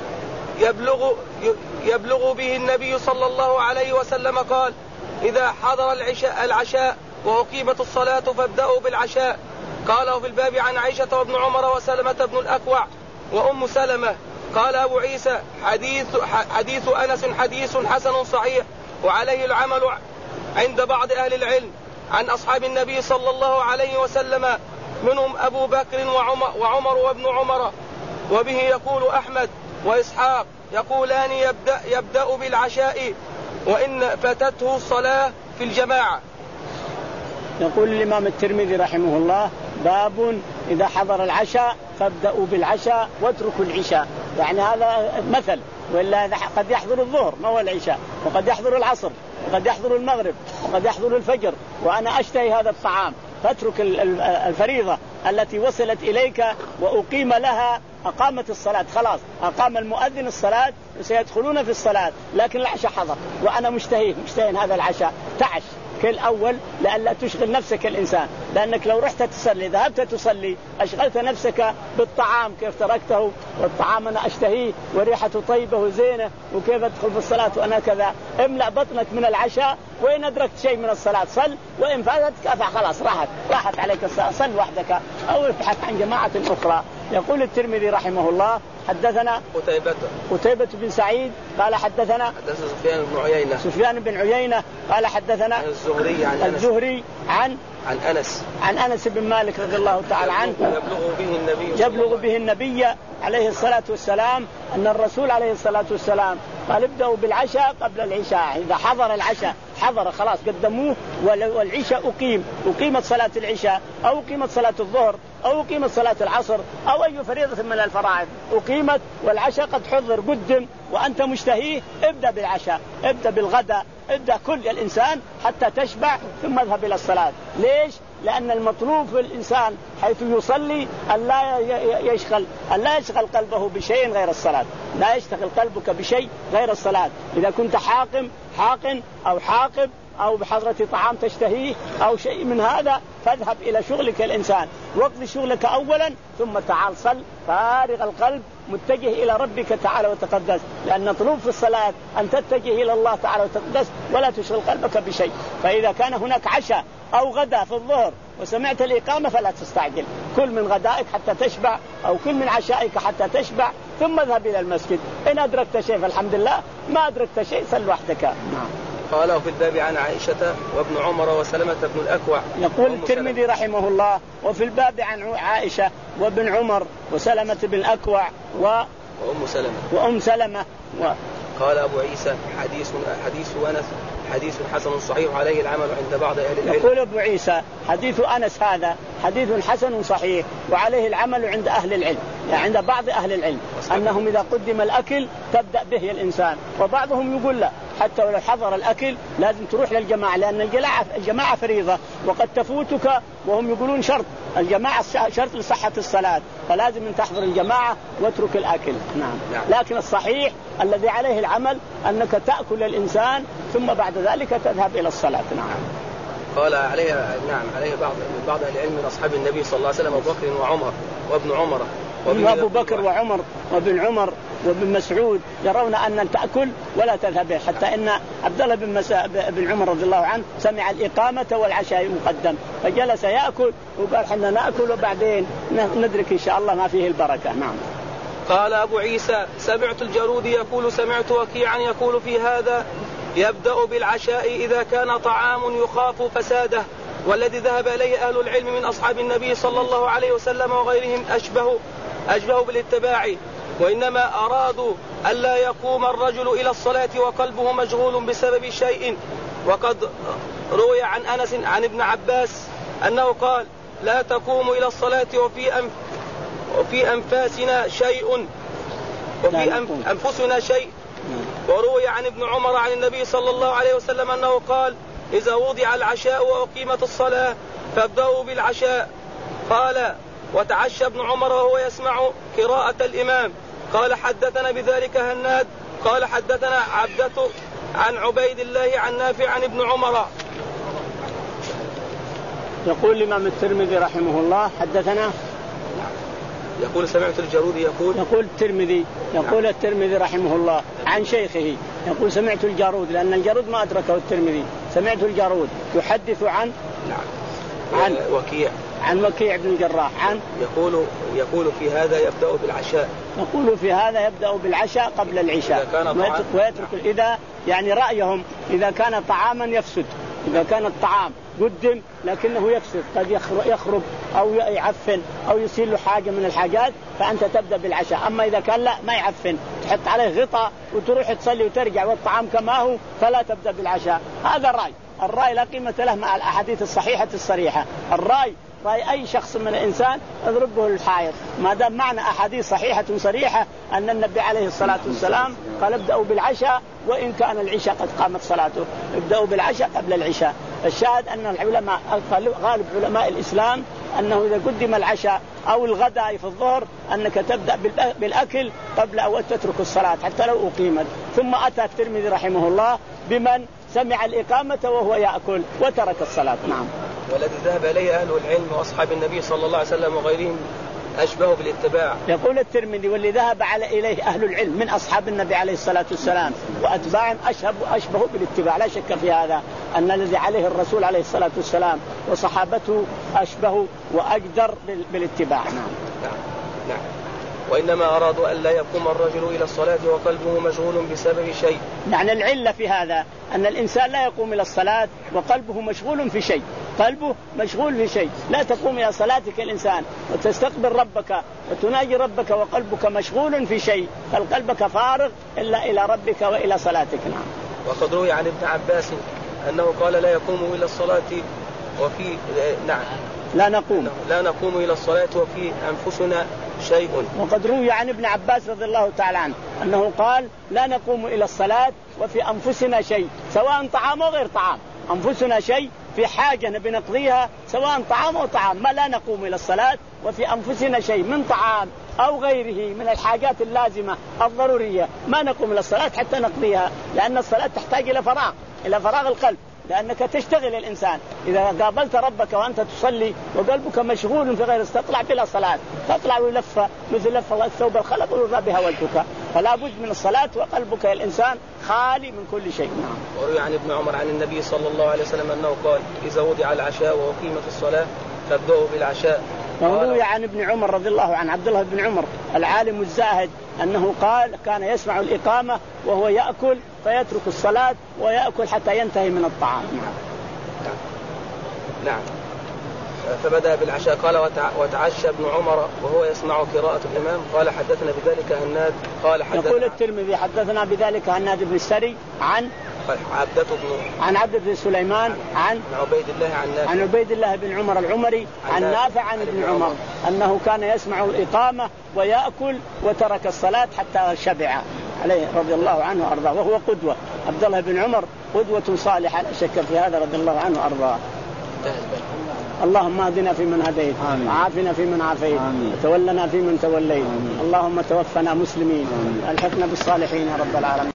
Speaker 1: يبلغ يبلغ به النبي صلى الله عليه وسلم قال إذا حضر العشاء العشاء وأقيمت الصلاة فابدأوا بالعشاء. قال وفي الباب عن عائشة وابن عمر وسلمة بن الأكوع وأم سلمة. قال أبو عيسى حديث حديث أنس حديث حسن صحيح، وعليه العمل عند بعض أهل العلم عن أصحاب النبي صلى الله عليه وسلم. منهم أبو بكر وعمر, وعمر وابن عمر. وبه يقول أحمد وإسحاق يقولان يبدأ, يبدأ بالعشاء وإن فاتته الصلاة في الجماعة.
Speaker 2: يقول الإمام الترمذي رحمه الله: باب إذا حضر العشاء فابدأوا بالعشاء واتركوا العشاء. يعني هذا مثل، وإلا قد يحضر الظهر ما هو العشاء، وقد يحضر العصر، وقد يحضر المغرب، وقد يحضر الفجر، وأنا أشتهي هذا الطعام، فاترك الفريضة التي وصلت إليك وأقيم لها. أقامت الصلاة خلاص، أقام المؤذن الصلاة وسيدخلون في الصلاة، لكن العشاء حضر وأنا مشتهي مشتهي هذا العشاء، تعش كالأول لألا تشغل نفسك الإنسان، لأنك لو رحت تصلي ذهبت تصلي أشغلت نفسك بالطعام كيف تركته، والطعام أنا أشتهيه وريحته طيبة وزينة وكيف أدخل في الصلاة وأنا كذا. املأ بطنك من العشاء، وإن أدركت شيء من الصلاة صل، وإن فاتتك خلاص راحت راحت عليك الصلاة، صل وحدك أو ابحث عن جماعة أخرى. يقول الترمذي رحمه الله: حدثنا
Speaker 1: قتيبة
Speaker 2: قتيبة بن سعيد قال حدثنا
Speaker 1: حدثنا سفيان بن عيينة
Speaker 2: سفيان بن عيينة قال حدثنا
Speaker 1: عن الزهري عن
Speaker 2: الزهري عن
Speaker 1: عن أنس
Speaker 2: عن أنس بن مالك رضي الله تعالى عنه
Speaker 1: يبلغ به النبي
Speaker 2: يبلغ به النبي عليه الصلاة والسلام أن الرسول عليه الصلاة والسلام قال: ابدأوا بالعشاء قبل العشاء. إذا حضر العشاء حضر خلاص قدموه، والعشاء أقيم أقيمت صلاة العشاء أو أقيمت صلاة الظهر أو أقيمت صلاة العصر أو أي فريضة من الفرائض أقيمت، والعشاء قد حضر قدم وأنت مشتهيه، ابدأ بالعشاء، ابدأ بالغداء، ابدأ كل الإنسان حتى تشبع ثم اذهب إلى الصلاة. ليش؟ لأن المطلوب في الإنسان حيث يصلي ألا يشغل ألا يشغل قلبه بشيء غير الصلاة، لا يشتغل قلبك بشيء غير الصلاة. إذا كنت حاقم حاقن أو حاقب أو بحضرة طعام تشتهيه أو شيء من هذا، فاذهب إلى شغلك الإنسان، واقضي شغلك أولا ثم تعال صل فارغ القلب متجه إلى ربك تعالى وتقدس، لأن مطلوب في الصلاة أن تتجه إلى الله تعالى وتقدس ولا تشغل قلبك بشيء. فإذا كان هناك عشاء أو غدا في الظهر وسمعت الإقامة فلا تستعجل، كل من غدائك حتى تشبع أو كل من عشائك حتى تشبع ثم اذهب إلى المسجد. إن أدركت شيء فالحمد لله، ما أدركت شيء صل وحدك. نعم.
Speaker 1: قال في الباب عن عائشة وابن عمر وسلمة بن الأكوع.
Speaker 2: يقول الترمذي رحمه الله: وفي الباب عن عائشة وابن عمر وسلمة بن الأكوع و...
Speaker 1: وأم سلمة
Speaker 2: وأم سلمة و...
Speaker 1: قال أبو عيسى: حديث حديث أنس حديث حسن صحيح عليه العمل عند بعض أهل العلم.
Speaker 2: يقول أبو عيسى: حديث أنس هذا حديث حسن صحيح وعليه العمل عند أهل العلم، يعني عند بعض أهل العلم، أنهم إذا قدم الأكل تبدأ به الإنسان، وبعضهم يقول لا، حتى ولو حضر الأكل لازم تروح للجماعة، لأن الجماعة الجماعة فريضة وقد تفوتك، وهم يقولون شرط الجماعة شرط لصحة الصلاة، فلازم أن تحضر الجماعة واترك الأكل. نعم.
Speaker 1: نعم.
Speaker 2: لكن الصحيح الذي عليه العمل أنك تأكل الإنسان ثم بعد ذلك تذهب إلى الصلاة. نعم.
Speaker 1: قال عليه نعم عليه بعض بعض أهل العلم من أصحاب النبي صلى الله عليه وسلم: أبو بكر وعمر وابن عمر
Speaker 2: وابو بكر وعمر وابن عمر وابن مسعود يرون أن تأكل ولا تذهب، حتى إن عبد الله بن, مس... بن عمر رضي الله عنه سمع الإقامة والعشاء مقدم فجلس يأكل وقال: حنا نأكل وبعدين ندرك إن شاء الله ما فيه البركة. نعم.
Speaker 1: قال أبو عيسى: سمعت الجرود يقول سمعت وكيعا يقول في هذا: يبدأ بالعشاء إذا كان طعام يخاف فساده، والذي ذهب إليه أهل العلم من أصحاب النبي صلى الله عليه وسلم وغيرهم أشبه أشبه بالاتباع، وإنما أرادوا ألا يقوم الرجل إلى الصلاة وقلبه مشغول بسبب شيء. وقد روي عن أنس عن ابن عباس أنه قال: لا تقوم إلى الصلاة وفي أنف وفي أنفاسنا شيء وفي أنفسنا شيء. وروي عن ابن عمر عن النبي صلى الله عليه وسلم أنه قال: إذا وضع العشاء وأقيمت الصلاة فابدأوا بالعشاء. قال: وتعشى ابن عمر وهو يسمع قراءة الإمام. قال: حدثنا بذلك هناد قال: حدثنا عبدة عن عبيد الله عن نافع عن ابن عمر.
Speaker 2: يقول الإمام الترمذي رحمه الله: حدثنا
Speaker 1: يقول سمعت الجرود يقول
Speaker 2: يقول الترمذي يقول الترمذي رحمه الله عن شيخه يقول: سمعت الجارود، لأن الجارود ما أدركه الترمذي، سمعت الجارود يحدث عن
Speaker 1: نعم
Speaker 2: عن
Speaker 1: وكيع
Speaker 2: عن وكيع بن الجراح عن
Speaker 1: يقول يقول في هذا يبدأ بالعشاء
Speaker 2: يقول في هذا يبدأ بالعشاء قبل العشاء، ويترك إذا يعني رأيهم إذا كان طعاما يفسد إذا كان الطعام قدم لكنه يفسد قد يخرب أو يعفن أو يصير له حاجة من الحاجات فأنت تبدأ بالعشاء. أما إذا كان لا ما يعفن تحط عليه غطاء وتروح تصلي وترجع والطعام كما هو فلا تبدأ بالعشاء. هذا الرأي. الرأي لا قيمة له مع الأحاديث الصحيحة الصريحة. الرأي رأي أي شخص من الإنسان اضربه الحائط ما دام معنا أحاديث صحيحة صريحة أن النبي عليه الصلاة والسلام قال ابدأوا بالعشاء وإن كان العشاء قد قامت صلاته. ابدأوا بالعشاء قبل العشاء. الشاهد أن العلماء غالب علماء الإسلام أنه إذا قدم العشاء أو الغداء في الظهر أنك تبدأ بالأكل قبل أن تترك الصلاة حتى لو أقيمت. ثم أتى الترمذي رحمه الله بمن سمع الإقامة وهو يأكل وترك الصلاة. نعم.
Speaker 3: والذي ذهب إليه أهل العلم وأصحاب النبي صلى الله عليه وسلم وغيرهم أشبه بالاتباع.
Speaker 2: يقول الترمذي واللي ذهب على إليه أهل العلم من أصحاب النبي عليه الصلاة والسلام وأتباعهم أشبه, أشبه بالاتباع. لا شك في هذا أن الذي عليه الرسول عليه الصلاة والسلام وصحابته أشبه وأقدر بالاتباع. نعم.
Speaker 3: نعم. نعم. وإنما أرادوا أن لا يقوم الرجل إلى الصلاة وقلبه مشغول بسبب شيء.
Speaker 2: يعني العلة في هذا أن الإنسان لا يقوم إلى الصلاة وقلبه مشغول في شيء. قلبه مشغول في شيء. لا تقوم إلى صلاتك الإنسان وتستقبل ربك وتناجي ربك وقلبك مشغول في شيء فقلبك فارغ إلا إلى ربك وإلى صلاتك. نعم.
Speaker 3: وقد روي عن ابن عباس أنه قال لا يقوم إلى الصلاة وفي نعم
Speaker 2: لا نقوم
Speaker 3: لا نقوم إلى الصلاة وفي أنفسنا شيء.
Speaker 2: وقد روي عن ابن عباس رضي الله تعالى عنه أنه قال لا نقوم إلى الصلاة وفي أنفسنا شيء سواء طعام أو غير طعام. أنفسنا شيء في حاجة نبي نقضيها سواء طعام أو طعام ما لا نقوم إلى الصلاة وفي أنفسنا شيء من طعام أو غيره من الحاجات اللازمة الضرورية ما نقوم إلى الصلاة حتى نقضيها لأن الصلاة تحتاج إلى فراغ إلى فراغ القلب لأنك تشتغل الإنسان. إذا قابلت ربك وأنت تصلي وقلبك مشغول في غير تطلع بلا صلاة تطلع ولفة مثل لفة الثوب الخلق ويرضى بها وجهك. فلا بد من الصلاة وقلبك الإنسان خالي من كل شيء. نعم.
Speaker 3: وروي عن ابن عمر عن النبي صلى الله عليه وسلم أنه قال إذا وضع العشاء وأقيمت الصلاة فابدأوا بالعشاء.
Speaker 2: وروي عن ابن عمر رضي الله عن عبد الله بن عمر العالم الزاهد أنه قال كان يسمع الإقامة وهو يأكل فيترك الصلاة ويأكل حتى ينتهي من الطعام.
Speaker 3: نعم. نعم. فبدأ بالعشاء قال وتعشى ابن عمر وهو يسمع قراءة الإمام قال حدثنا بذلك هناد قال حدثنا
Speaker 2: يقول الترمذي حدثنا بذلك هناد بن السري عن
Speaker 3: عبدة بن
Speaker 2: عن عبد بن سليمان عن
Speaker 3: عبيد الله عن نافع
Speaker 2: عن عبيد الله بن عمر العمري عن نافع عن ابن عمر أنه كان يسمع الإقامة ويأكل وترك الصلاة حتى شبع عليه رضي الله عنه وأرضاه. وهو قدوة عبد الله بن عمر قدوة صالحة لا شك في هذا رضي الله عنه وأرضاه. اللهم اهدنا فيمن هديت وعافنا فيمن عافيت وتولنا فيمن توليت. اللهم توفنا مسلمين الحقنا بالصالحين يا رب العالمين.